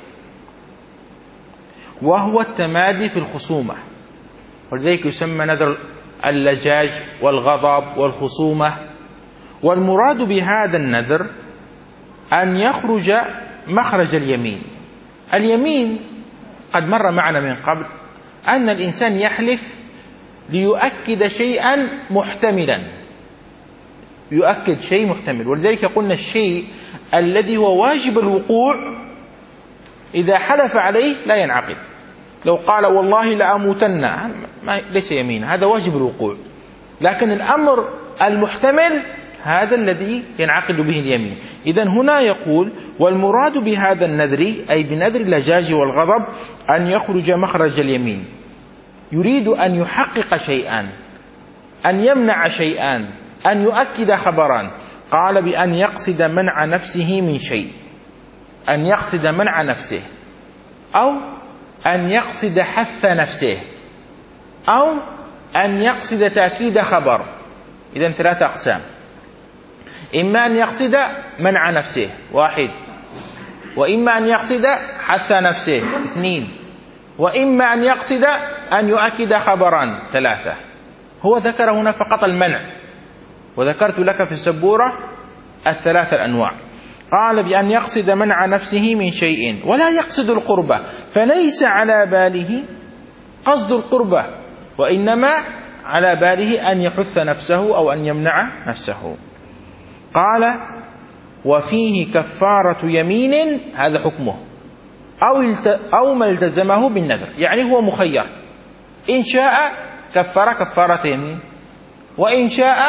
وهو التمادي في الخصومة، ولذلك يسمى نذر اللجاج والغضب والخصومة. والمراد بهذا النذر أن يخرج مخرج اليمين. اليمين قد مر معنا من قبل أن الإنسان يحلف ليؤكد شيئا محتملا، يؤكد شيء محتمل. ولذلك قلنا الشيء الذي هو واجب الوقوع إذا حلف عليه لا ينعقد. لو قال والله لأموتن ليس يمين، هذا واجب الوقوع. لكن الأمر المحتمل هذا الذي ينعقد به اليمين. إذن هنا يقول والمراد بهذا النذر أي بنذر اللجاج والغضب أن يخرج مخرج اليمين، يريد أن يحقق شيئا، أن يمنع شيئا، أن يؤكد خبرا. قال بأن يقصد منع نفسه من شيء، أن يقصد منع نفسه، أو أن يقصد حث نفسه، أو أن يقصد تأكيد خبر. إذن ثلاثة أقسام: إما أن يقصد منع نفسه واحد، وإما أن يقصد حث نفسه اثنين، وإما أن يقصد أن يؤكد خبرا ثلاثة. هو ذكر هنا فقط المنع، وذكرت لك في السبورة الثلاثة الأنواع. قال بأن يقصد منع نفسه من شيء ولا يقصد القربة، فليس على باله قصد القربة، وإنما على باله أن يحث نفسه أو أن يمنع نفسه. قال وفيه كفارة يمين، هذا حكمه، أو أو ما التزمه بالنذر، يعني هو مخير، إن شاء كفر كفارة يمين، وإن شاء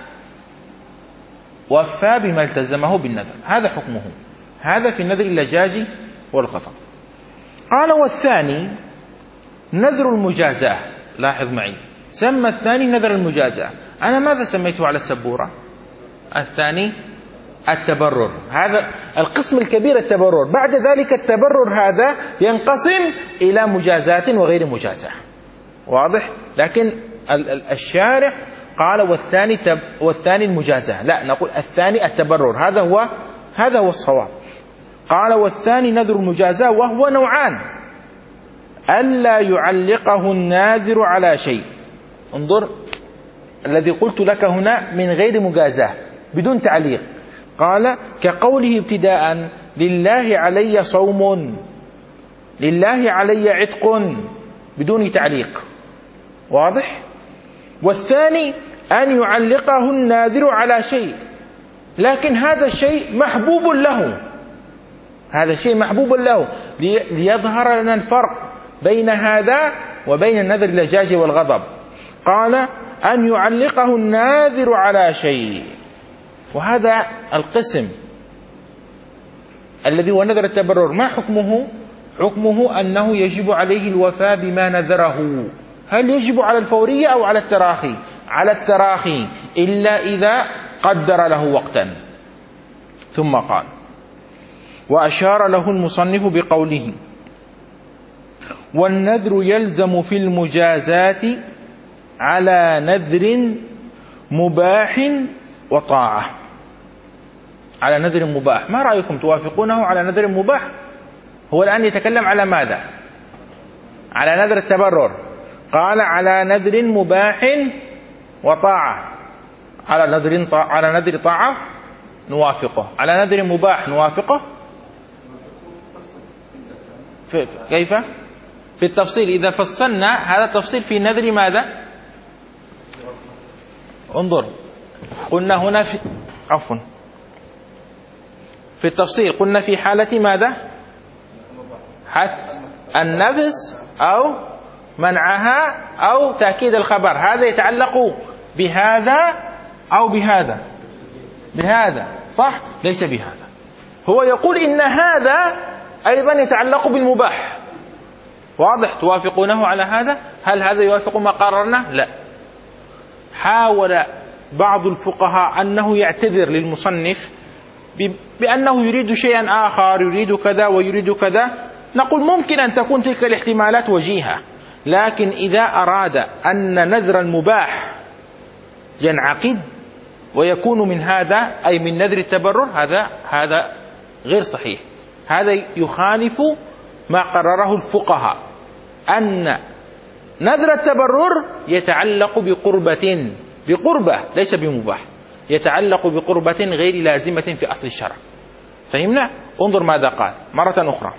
وفى بما التزمه بالنذر، هذا حكمه. هذا في النذر اللجاج والغضب. قال والثاني نذر المجازاة. لاحظ معي، سمى الثاني نذر المجازاة. أنا ماذا سميته على السبورة؟ الثاني التبرر. هذا القسم الكبير التبرر. بعد ذلك التبرر هذا ينقسم إلى مجازاة وغير مجازاة. واضح؟ لكن الشارع قال والثاني تب والثاني المجازاة، لا، نقول الثاني التبرر. هذا هو هذا هو الصواب. قال والثاني نذر المجازاة، وهو نوعان: ألا يعلقه الناذر على شيء. انظر الذي قلت لك هنا من غير مجازاة، بدون تعليق. قال كقوله ابتداء: لله علي صوم، لله علي عتق، بدون تعليق. واضح؟ والثاني أن يعلقه الناذر على شيء، لكن هذا الشيء محبوب له، هذا شيء محبوب له، ليظهر لنا الفرق بين هذا وبين النذر اللجاج والغضب. قال أن يعلقه الناذر على شيء، وهذا القسم الذي هو نذر التبرر ما حكمه؟ حكمه أنه يجب عليه الوفاء بما نذره. هل يجب على الفورية أو على التراخي؟ على التراخي، إلا إذا قدر له وقتا. ثم قال: وأشار له المصنف بقوله: والنذر يلزم في المجازات على نذر مباح وطاعة. على نذر مباح، ما رأيكم توافقونه على نذر مباح؟ هو الآن يتكلم على ماذا؟ على نذر التبرر. قال على نذر مباح وطاعة. على نذر طاعة، على نذر طاعة نوافقه، على نذر مباح نوافقه. في كيف؟ في التفصيل. إذا فصلنا هذا التفصيل في نذر ماذا؟ انظر، قلنا هنا في عفوا في التفصيل قلنا في حالة ماذا؟ حث النفس أو منعها أو تأكيد الخبر. هذا يتعلق بهذا أو بهذا؟ بهذا، صح؟ ليس بهذا. هو يقول إن هذا أيضا يتعلق بالمباح. واضح؟ توافقونه على هذا؟ هل هذا يوافق ما قررنا؟ لا. حاول بعض الفقهاء أنه يعتذر للمصنف بأنه يريد شيئا آخر، يريد كذا ويريد كذا. نقول ممكن أن تكون تلك الاحتمالات وجيهة، لكن إذا أراد أن نذر المباح ينعقد ويكون من هذا أي من نذر التبرر، هذا هذا غير صحيح. هذا يخالف ما قرره الفقهاء، أن نذر التبرر يتعلق بقربة، بقربة ليس بمباح، يتعلق بقربة غير لازمة في أصل الشرع. فهمنا؟ انظر ماذا قال مرة أخرى.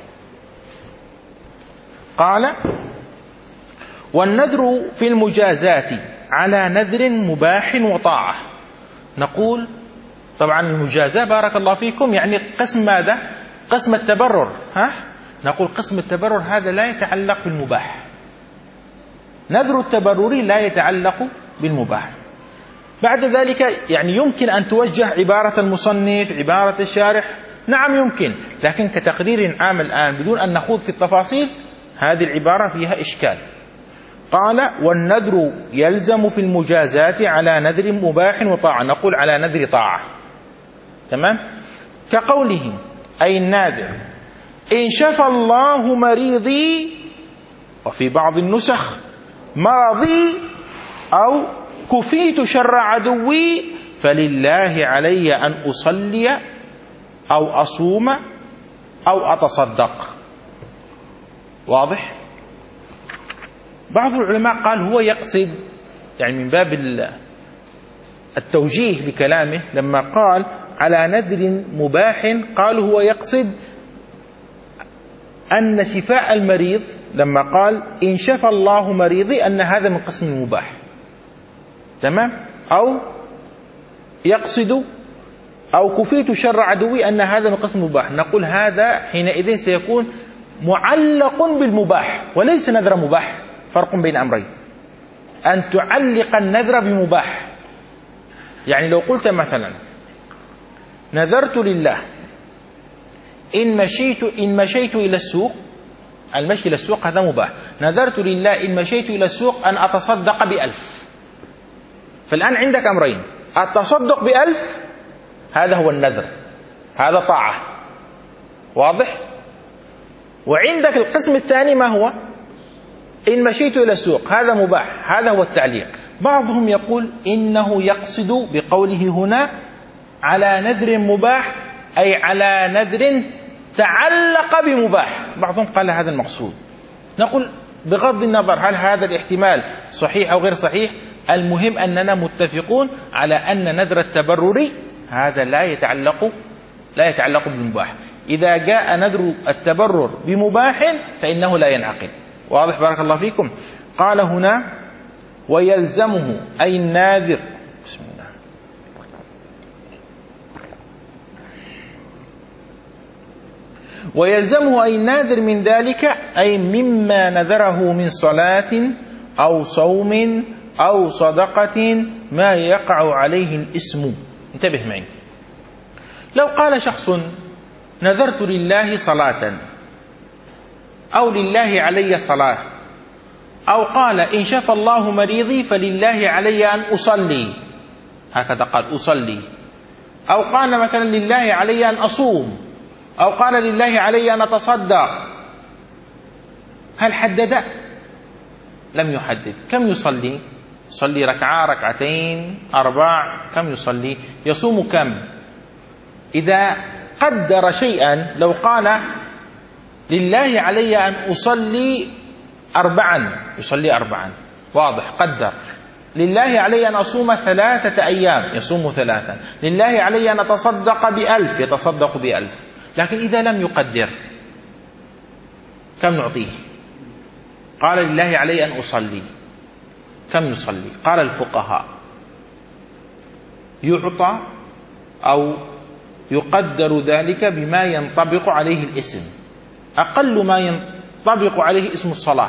قال: والنذر في المجازات على نذر مباح وطاعة. نقول طبعا المجازاة بارك الله فيكم يعني قسم ماذا؟ قسم التبرر. ها؟ نقول قسم التبرر هذا لا يتعلق بالمباح، نذر التبرر لا يتعلق بالمباح. بعد ذلك يعني يمكن أن توجه عبارة المصنف، عبارة الشارح، نعم يمكن، لكن كتقرير عام الآن بدون أن نخوض في التفاصيل هذه العبارة فيها إشكال. قال: والنذر يلزم في المجازات على نذر مباح وطاعة. نقول على نذر طاعة، تمام؟ كقوله أي الناذر: إن شفى الله مريضي، وفي بعض النسخ مرضي، أو كفيت شر عدوي، فلله علي أن أصلي أو أصوم أو أتصدق. واضح؟ بعض العلماء قال هو يقصد يعني من باب التوجيه بكلامه لما قال على نذر مباح، قال هو يقصد أن شفاء المريض لما قال إن شفى الله مريضي أن هذا من قسم المباح، تمام؟ أو يقصد أو كفيت شر عدوي أن هذا من قسم المباح. نقول هذا حينئذ سيكون معلق بالمباح وليس نذر مباح. فرق بين أمرين، أن تعلق النذر بمباح. يعني لو قلت مثلا نذرت لله إن مشيت إن مشيت إلى السوق، المشي إلى السوق هذا مباح. نذرت لله إن مشيت إلى السوق أن أتصدق بألف. فالآن عندك أمرين: التصدق بألف هذا هو النذر، هذا طاعة، واضح؟ وعندك القسم الثاني ما هو؟ إن مشيت إلى السوق، هذا مباح، هذا هو التعليق. بعضهم يقول إنه يقصد بقوله هنا على نذر مباح أي على نذر تعلق بمباح. بعضهم قال هذا المقصود. نقول بغض النظر هل هذا الاحتمال صحيح أو غير صحيح، المهم أننا متفقون على أن نذر التبرر هذا لا يتعلق لا يتعلق بالمباح. إذا جاء نذر التبرر بمباح فإنه لا ينعقد. واضح بارك الله فيكم؟ قال هنا ويلزمه أي الناذر، بسم الله، ويلزمه أي الناذر من ذلك أي مما نذره من صلاة أو صوم أو صدقة ما يقع عليه الإثم. انتبه معي، لو قال شخص نذرت لله صلاة أو لله علي صلاة، أو قال إن شفى الله مريضي فلله علي أن أصلي، هكذا قال أصلي، أو قال مثلا لله علي أن أصوم، أو قال لله علي أن أتصدق، هل حدد؟ لم يحدد. كم يصلي؟ يصلي ركعة، ركعتين، أربع، كم يصلي؟ يصوم كم؟ إذا قدر شيئا، لو قال لله علي أن أصلي أربعا، يصلي أربعا، واضح، قدر. لله علي أن أصوم ثلاثة أيام، يصوم ثلاثا. لله علي أن أتصدق بألف، يتصدق بألف. لكن إذا لم يقدر كم نعطيه؟ قال لله علي أن أصلي، كم يصلي؟ قال الفقهاء يعطى أو يقدر ذلك بما ينطبق عليه الاسم. أقل ما ينطبق عليه اسم الصلاة،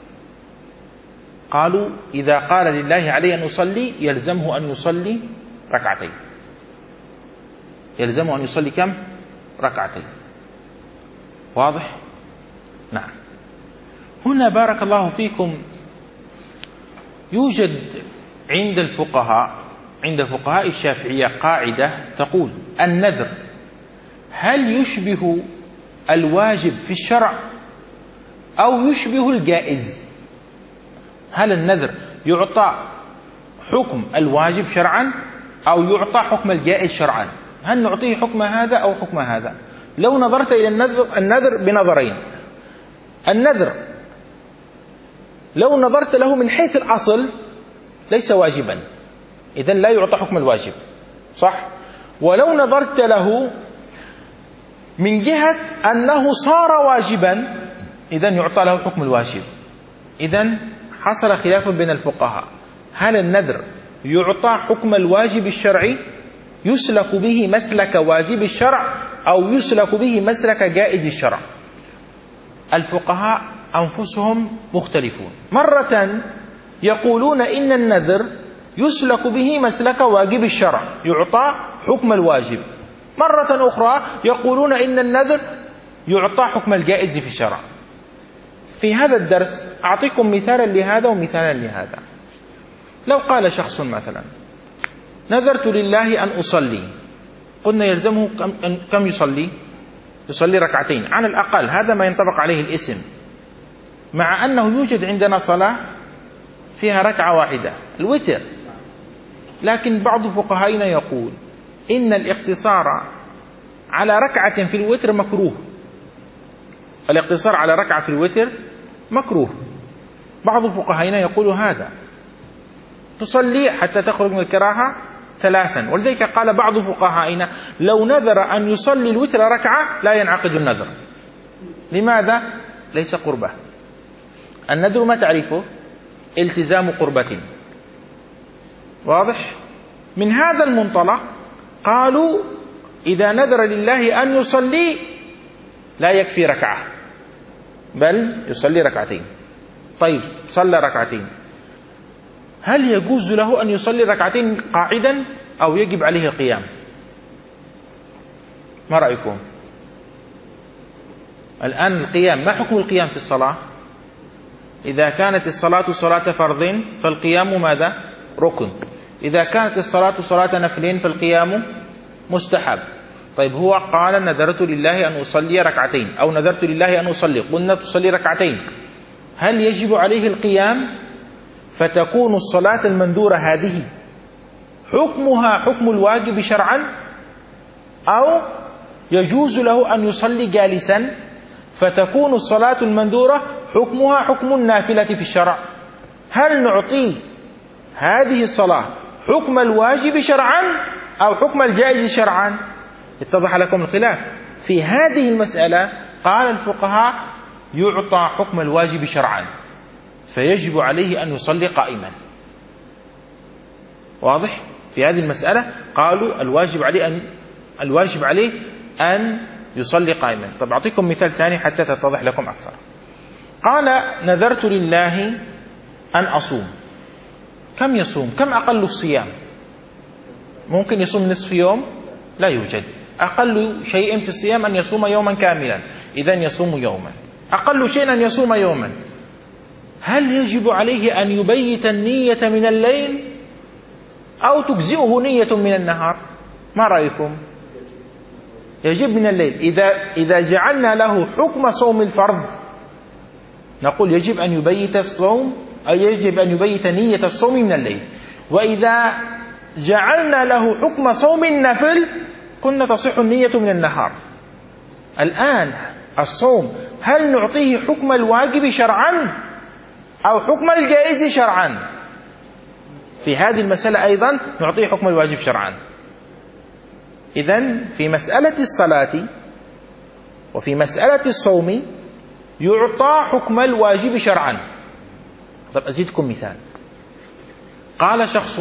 قالوا إذا قال لله علي أن أصلي يلزمه أن يصلي ركعتين، يلزمه أن يصلي كم؟ ركعتين، واضح؟ نعم. هنا بارك الله فيكم يوجد عند الفقهاء، عند فقهاء الشافعية قاعدة تقول النذر هل يشبه الواجب في الشرع أو يشبه الجائز؟ هل النذر يعطى حكم الواجب شرعا أو يعطى حكم الجائز شرعا؟ هل نعطيه حكم هذا أو حكم هذا؟ لو نظرت إلى النذر, النذر بنظرين، النذر لو نظرت له من حيث الأصل ليس واجبا، إذن لا يعطى حكم الواجب، صح؟ ولو نظرت له من جهة أنه صار واجبا إذن يعطى له حكم الواجب. إذن حصل خلاف بين الفقهاء، هل النذر يعطى حكم الواجب الشرعي يسلك به مسلك واجب الشرع أو يسلك به مسلك جائز الشرع؟ الفقهاء أنفسهم مختلفون، مرة يقولون إن النذر يسلك به مسلك واجب الشرع يعطى حكم الواجب، مرة أخرى يقولون إن النذر يعطى حكم الجائز في الشرع. في هذا الدرس أعطيكم مثالا لهذا ومثالا لهذا. لو قال شخص مثلا نذرت لله أن أصلي، قلنا يلزمه كم يصلي؟ يصلي ركعتين على الأقل، هذا ما ينطبق عليه الاسم، مع أنه يوجد عندنا صلاة فيها ركعة واحدة الوتر، لكن بعض فقهائنا يقول إن الاقتصار على ركعة في الوتر مكروه، الاقتصار على ركعة في الوتر مكروه. بعض فقهائنا يقول هذا، تصلي حتى تخرج من الكراهة ثلاثا، ولذلك قال بعض فقهائنا لو نذر أن يصلي الوتر ركعة لا ينعقد النذر. لماذا؟ ليس قربة. النذر ما تعرفه؟ التزام قربة، واضح؟ من هذا المنطلق قالوا إذا نذر لله أن يصلي لا يكفي ركعة بل يصلي ركعتين. طيب صلى ركعتين، هل يجوز له أن يصلي ركعتين قاعدا أو يجب عليه القيام؟ ما رأيكم؟ الآن القيام، ما حكم القيام في الصلاة؟ إذا كانت الصلاة صلاة فرض فالقيام ماذا؟ ركن. إذا كانت الصلاة صلاة نفل فالقيام مستحب. طيب هو قال نذرت لله أن أصلي ركعتين أو نذرت لله أن أصلي، قلنا تصلي ركعتين، هل يجب عليه القيام؟ فتكون الصلاة المنذورة هذه حكمها حكم الواجب شرعا، أو يجوز له أن يصلي جالسا فتكون الصلاة المنذورة حكمها حكم النافلة في الشرع؟ هل نعطي هذه الصلاة حكم الواجب شرعا أو حكم الجائز شرعا؟ اتضح لكم الخلاف. في هذه المسألة قال الفقهاء يعطى حكم الواجب شرعا فيجب عليه أن يصلي قائما، واضح؟ في هذه المسألة قالوا الواجب عليه أن الواجب عليه أن يصلي قائما. طب أعطيكم مثال ثاني حتى تتضح لكم أكثر. قال نذرت لله أن أصوم. كم يصوم؟ كم أقل الصيام؟ ممكن يصوم نصف يوم؟ لا يوجد. أقل شيء في الصيام أن يصوم يوما كاملا، إذن يصوم يوما. أقل شيء أن يصوم يوما. هل يجب عليه أن يبيت النية من الليل أو تجزئه نية من النهار؟ ما رأيكم؟ يجب من الليل. إذا إذا جعلنا له حكم صوم الفرض نقول يجب أن يبيت الصوم، أو يجب أن يبيت نية الصوم من الليل. وإذا جعلنا له حكم صوم النفل كنا تصح النية من النهار. الآن الصوم هل نعطيه حكم الواجب شرعا أو حكم الجائز شرعا؟ في هذه المسألة أيضا نعطيه حكم الواجب شرعا. إذن في مسألة الصلاة وفي مسألة الصوم يعطى حكم الواجب شرعا. طب أزيدكم مثال. قال شخص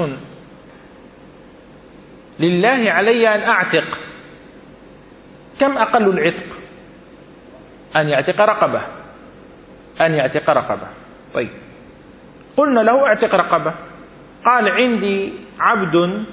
لله علي أن أعتق. كم أقل العتق؟ أن يعتق رقبة. أن يعتق رقبة. طيب قلنا له اعتق رقبة. قال عندي عبد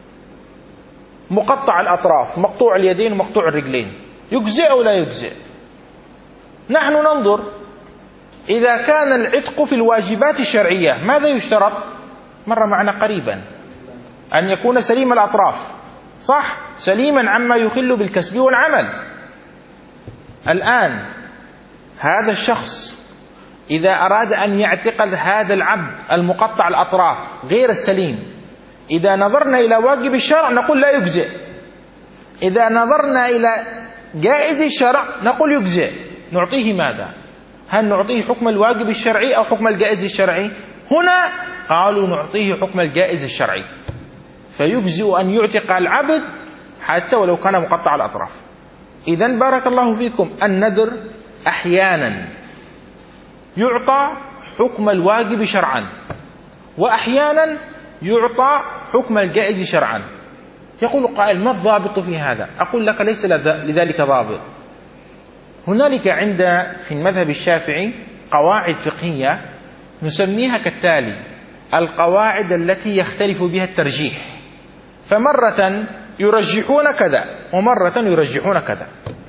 مقطع الأطراف، مقطوع اليدين ومقطوع الرجلين، يجزئ أو لا يجزئ؟ نحن ننظر إذا كان العتق في الواجبات الشرعية ماذا يشترط؟ مر معنا قريبا أن يكون سليم الأطراف، صح؟ سليما عما يخل بالكسب والعمل. الآن هذا الشخص إذا أراد أن يعتق هذا العبد المقطع الأطراف غير السليم، إذا نظرنا إلى واجب الشرع نقول لا يجزئ، إذا نظرنا إلى جائز الشرع نقول يجزئ. نعطيه ماذا؟ هل نعطيه حكم الواجب الشرعي أو حكم الجائز الشرعي؟ هنا قالوا نعطيه حكم الجائز الشرعي، فيجزئ أن يعتق العبد حتى ولو كان مقطع الأطراف. إذن بارك الله فيكم، النذر أحيانا يعطى حكم الواجب شرعا وأحيانا يعطى حكم الجائز شرعا. يقول قائل ما الضابط في هذا؟ أقول لك ليس لذلك ضابط. هنالك عند في المذهب الشافعي قواعد فقهية نسميها كالتالي: القواعد التي يختلف بها الترجيح، فمرة يرجحون كذا ومرة يرجحون كذا.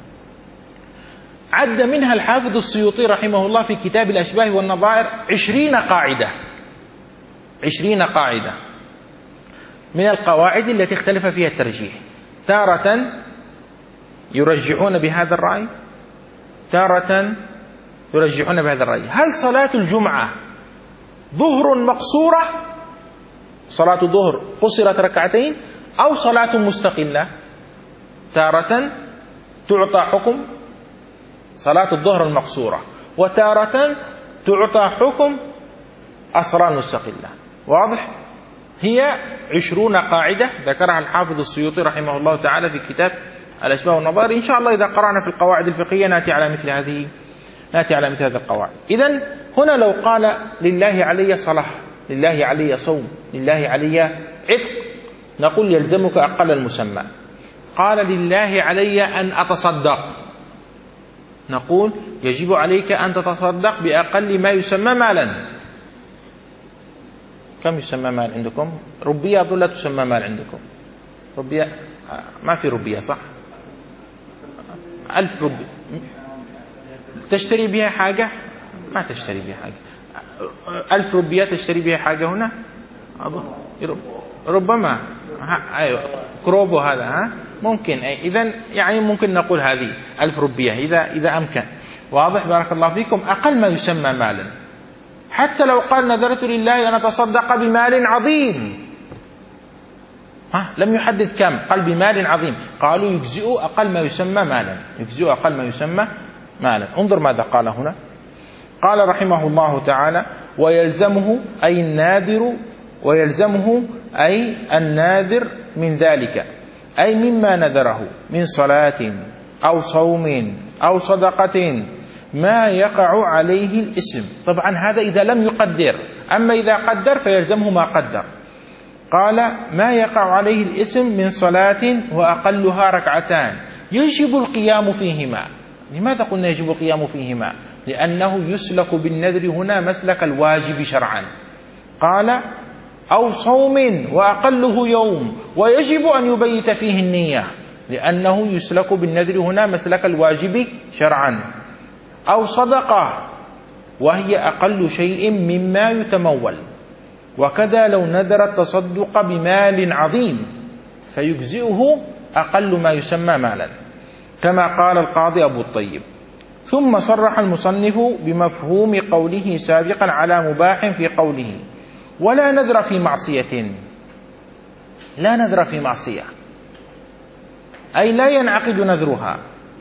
عد منها الحافظ السيوطي رحمه الله في كتاب الأشباه والنظائر عشرين قاعدة عشرين قاعدة من القواعد التي اختلف فيها الترجيح. تارة يرجحون بهذا الرأي، تارة يرجحون بهذا الرأي. هل صلاة الجمعة ظهر مقصورة، صلاة الظهر قصرت ركعتين، أو صلاة مستقلة؟ تارة تعطى حكم صلاة الظهر المقصورة، وتارة تعطى حكم الصلاة المستقلة. واضح؟ هي عشرون قاعدة ذكرها الحافظ السيوطي رحمه الله تعالى في كتاب الأشباه والنظائر. إن شاء الله إذا قرأنا في القواعد الفقهية نأتي على مثل هذه نأتي على مثل هذه القواعد. إذن هنا لو قال لله علي صلاة، لله علي صوم، لله علي عتق، نقول يلزمك أقل المسمى. قال لله علي أن أتصدق، نقول يجب عليك أن تتصدق بأقل ما يسمى مالا. كم يسمى مال عندكم؟ ربية أظن لا تسمى مال عندكم. ربية ما في ربية، صح؟ ألف ربية تشتري بها حاجة؟ ما تشتري بها حاجة. ألف ربية تشتري بها حاجة هنا؟ ربما أيوة كروبو هذا، ها ممكن. إذن يعني ممكن نقول هذه ألف ربية إذا إذا أمكن. واضح؟ بارك الله فيكم. أقل ما يسمى مالا. حتى لو قال نذرت لله أن أتصدق بمال عظيم، ها لم يحدد كم، قال بمال عظيم، قالوا يجزئ أقل ما يسمى مالا، يجزئ أقل ما يسمى مالا. انظر ماذا قال هنا. قال رحمه الله تعالى: ويلزمه أي الناذر، ويلزمه أي الناذر من ذلك، أي مما نذره من صلاة أو صوم أو صدقة ما يقع عليه الاسم. طبعا هذا إذا لم يقدر، أما إذا قدر فيلزمه ما قدر. قال: ما يقع عليه الاسم من صلاة وأقلها ركعتان، يجب القيام فيهما. لماذا قلنا يجب القيام فيهما؟ لأنه يسلك بالنذر هنا مسلك الواجب شرعا. قال أو صوم وأقله يوم ويجب أن يبيت فيه النية، لأنه يسلك بالنذر هنا مسلك الواجب شرعا. أو صدقة وهي أقل شيء مما يتمول، وكذا لو نذر التصدق بمال عظيم فيجزئه أقل ما يسمى مالا، كما قال القاضي أبو الطيب. ثم صرح المصنف بمفهوم قوله سابقا على مباح في قوله ولا نذر في معصية. لا نذر في معصية أي لا ينعقد نذرها.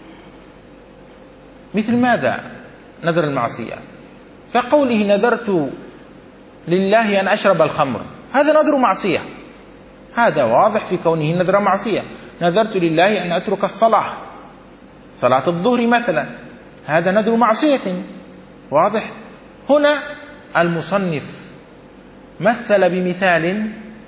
مثل ماذا نذر المعصية؟ كقوله نذرت لله أن أشرب الخمر، هذا نذر معصية، هذا واضح في كونه نذر معصية. نذرت لله أن أترك الصلاة، صلاة الظهر مثلا، هذا نذر معصية واضح. هنا المصنف مثل بمثال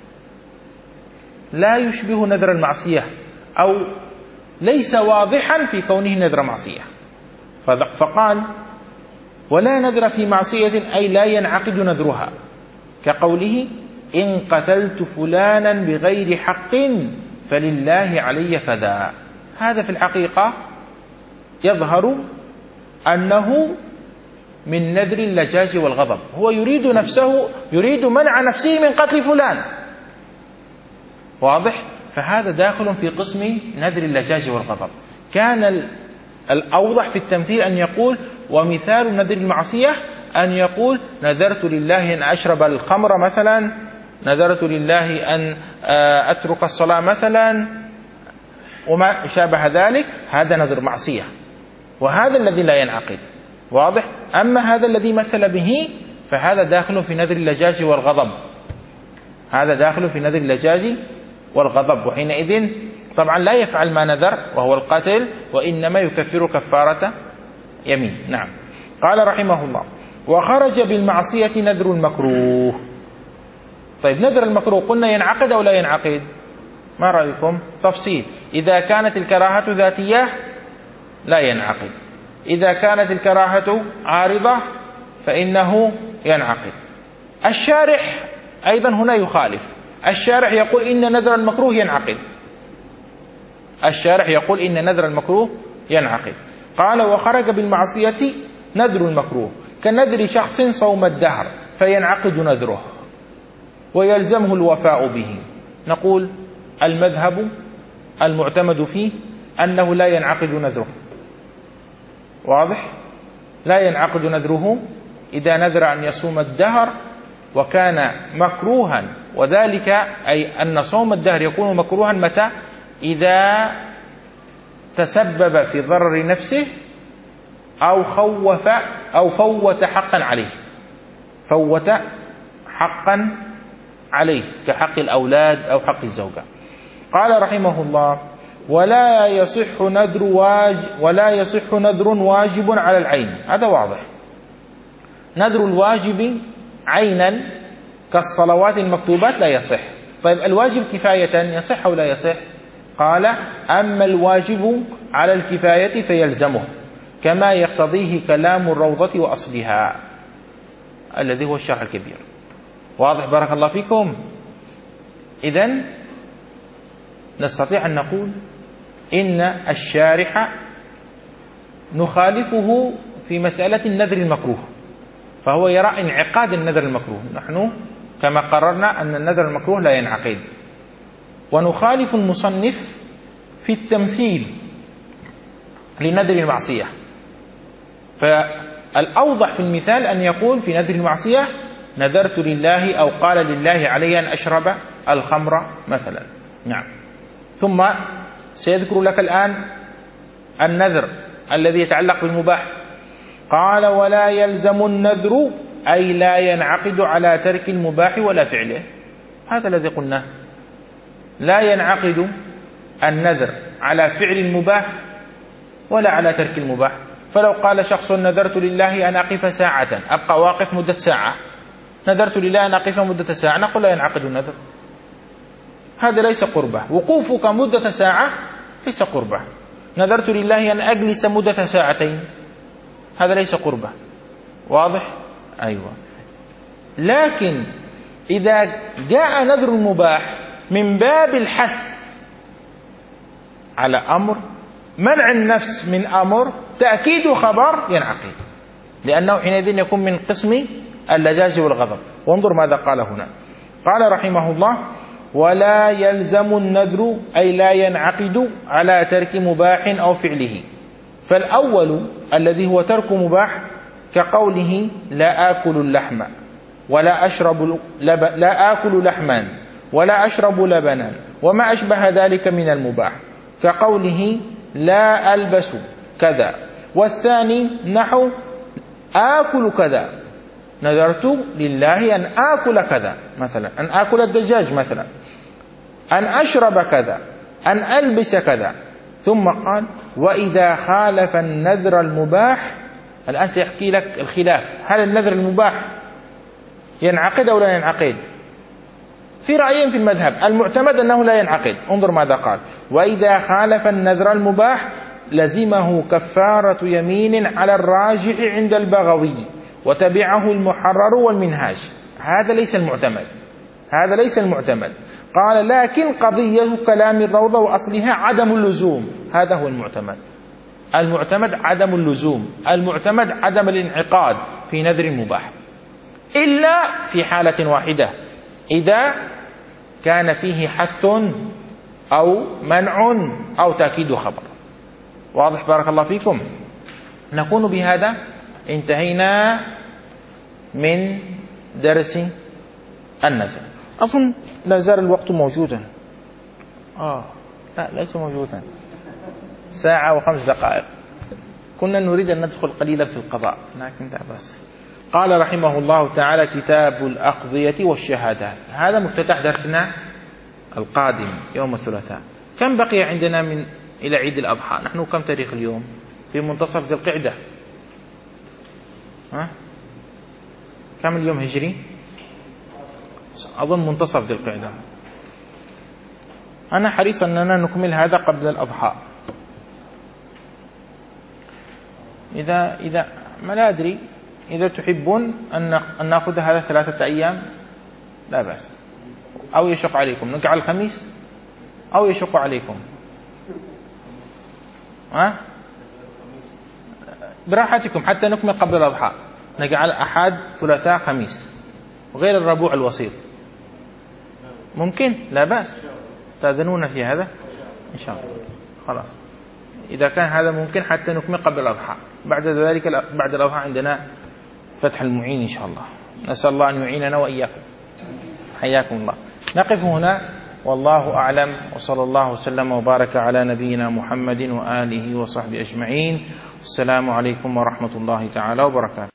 لا يشبه نذر المعصية أو ليس واضحا في كونه نذر معصية، فقال ولا نذر في معصية أي لا ينعقد نذرها، كقوله إن قتلت فلانا بغير حق فلله علي كذا. هذا في الحقيقة يظهر أنه من نذر اللجاج والغضب، هو يريد نفسه يريد منع نفسه من قتل فلان، واضح؟ فهذا داخل في قسم نذر اللجاج والغضب. كان الأوضح في التمثيل أن يقول ومثال نذر المعصية أن يقول نذرت لله أن أشرب الخمر مثلا، نذرت لله أن أترك الصلاة مثلا، وما شابه ذلك، هذا نذر معصية، وهذا الذي لا ينعقد، واضح؟ أما هذا الذي مثل به فهذا داخل في نذر اللجاج والغضب، هذا داخل في نذر اللجاج والغضب، وحينئذ طبعا لا يفعل ما نذر وهو القتل، وإنما يكفر كفارة يمين. نعم. قال رحمه الله وخرج بالمعصية نذر المكروه. طيب نذر المكروه قلنا ينعقد أو لا ينعقد؟ ما رأيكم؟ تفصيل. إذا كانت الكراهة ذاتية لا ينعقد، إذا كانت الكراهة عارضة فإنه ينعقد. الشارح أيضا هنا يخالف، الشارح يقول إن نذر المكروه ينعقد، الشارح يقول إن نذر المكروه ينعقد. قال وخرج بالمعصية نذر المكروه كنذر شخص صوم الدهر فينعقد نذره ويلزمه الوفاء به. نقول المذهب المعتمد فيه أنه لا ينعقد نذره، واضح؟ لا ينعقد نذره إذا نذر أن يصوم الدهر وكان مكروها، وذلك أي أن صوم الدهر يكون مكروها متى؟ إذا تسبب في ضرر نفسه أو خوف أو فوت حقا عليه، فوت حقا عليه كحق الأولاد أو حق الزوجة. قال رحمه الله ولا يصح نذر واجب ولا يصح نذر واجب على العين. هذا واضح، نذر الواجب عينا كالصلوات المكتوبات لا يصح. طيب الواجب كفاية يصح أو لا يصح؟ قال أما الواجب على الكفاية فيلزمه كما يقتضيه كلام الروضة وأصلها الذي هو الشرح الكبير. واضح؟ بارك الله فيكم. إذن نستطيع أن نقول إن الشارح نخالفه في مسألة النذر المكروه، فهو يرى انعقاد النذر المكروه، نحن كما قررنا أن النذر المكروه لا ينعقد، ونخالف المصنف في التمثيل لنذر المعصية. فالأوضح في المثال أن يقول في نذر المعصية نذرت لله أو قال لله علي أن أشرب الخمر مثلا. نعم. ثم سيذكر لك الآن النذر الذي يتعلق بالمباح. قال ولا يلزم النذر أي لا ينعقد على ترك المباح ولا فعله. هذا الذي قلناه، لا ينعقد النذر على فعل المباح ولا على ترك المباح. فلو قال شخص نذرت لله أن أقف ساعة، أبقى واقف مدة ساعة، نذرت لله أن أقف مدة ساعة، نقول لا ينعقد النذر، هذا ليس قربة. وقوفك مدة ساعة ليس قربة. نذرت لله أن أجلس مدة ساعتين، هذا ليس قربة. واضح؟ أيوة. لكن إذا جاء نذر المباح من باب الحث على أمر، منع النفس من أمر، تأكيد خبر، ينعقد، لأنه حينئذ يكون من قسم اللجاج والغضب. وانظر ماذا قال هنا. قال رحمه الله: ولا يلزم النذر، أي لا ينعقد على ترك مباح أو فعله. فالأول الذي هو ترك مباح كقوله: لا آكل اللحم ولا أشرب لب... لا آكل لحما ولا أشرب لبنا وما أشبه ذلك من المباح، كقوله: لا ألبس كذا. والثاني نحو: آكل كذا، نذرت لله أن آكل كذا، مثلا أن آكل الدجاج، مثلا أن أشرب كذا، أن ألبس كذا. ثم قال: وإذا خالف النذر المباح. الآن سيحكي لك الخلاف، هل النذر المباح ينعقد أو لا ينعقد؟ في رأيين في المذهب، المعتمد أنه لا ينعقد. انظر ماذا قال: وإذا خالف النذر المباح لزمه كفارة يمين على الراجح عند البغوي، وتبعه المحرر والمنهاج. هذا ليس المعتمد، هذا ليس المعتمد. قال: لكن قضية كلام الروضة وأصلها عدم اللزوم، هذا هو المعتمد. المعتمد عدم اللزوم، المعتمد عدم الانعقاد في نذر المباح، إلا في حالة واحدة: إذا كان فيه حث أو منع أو تأكيد خبر. واضح؟ بارك الله فيكم. نكون بهذا انتهينا من درس النذر. أظن لا زال الوقت موجودا. آه لا ليس موجودا، ساعة وخمس دقائق. كنا نريد أن ندخل قليلا في القضاء، لكن لا بس. قال رحمه الله تعالى: كتاب الأقضية والشهادات. هذا مفتتح درسنا القادم يوم الثلاثاء. كم بقي عندنا من إلى عيد الأضحى؟ نحن كم تاريخ اليوم؟ في منتصف ذي القعدة. ها؟ كم اليوم هجري؟ أظن منتصف ذي القعدة. أنا حريص أننا نكمل هذا قبل الأضحى. إذا إذا ما لا أدري، إذا تحبون أن نأخذ هذا ثلاثة أيام لا بأس، أو يشق عليكم نجعل الخميس، أو يشق عليكم. ها؟ براحتكم، حتى نكمل قبل الأضحى، نجعل أحد ثلاثاء خميس، وغير الربوع الوسيط. ممكن؟ لا بأس. تأذنون في هذا إن شاء الله. خلاص، إذا كان هذا ممكن حتى نكمل قبل الأضحى. بعد ذلك بعد الأضحى عندنا فتح المعين إن شاء الله. نسأل الله أن يعيننا وإياكم. حياكم الله. نقف هنا، والله أعلم، وصلى الله وسلم وبارك على نبينا محمد وآله وصحبه أجمعين. السلام عليكم ورحمة الله تعالى وبركاته.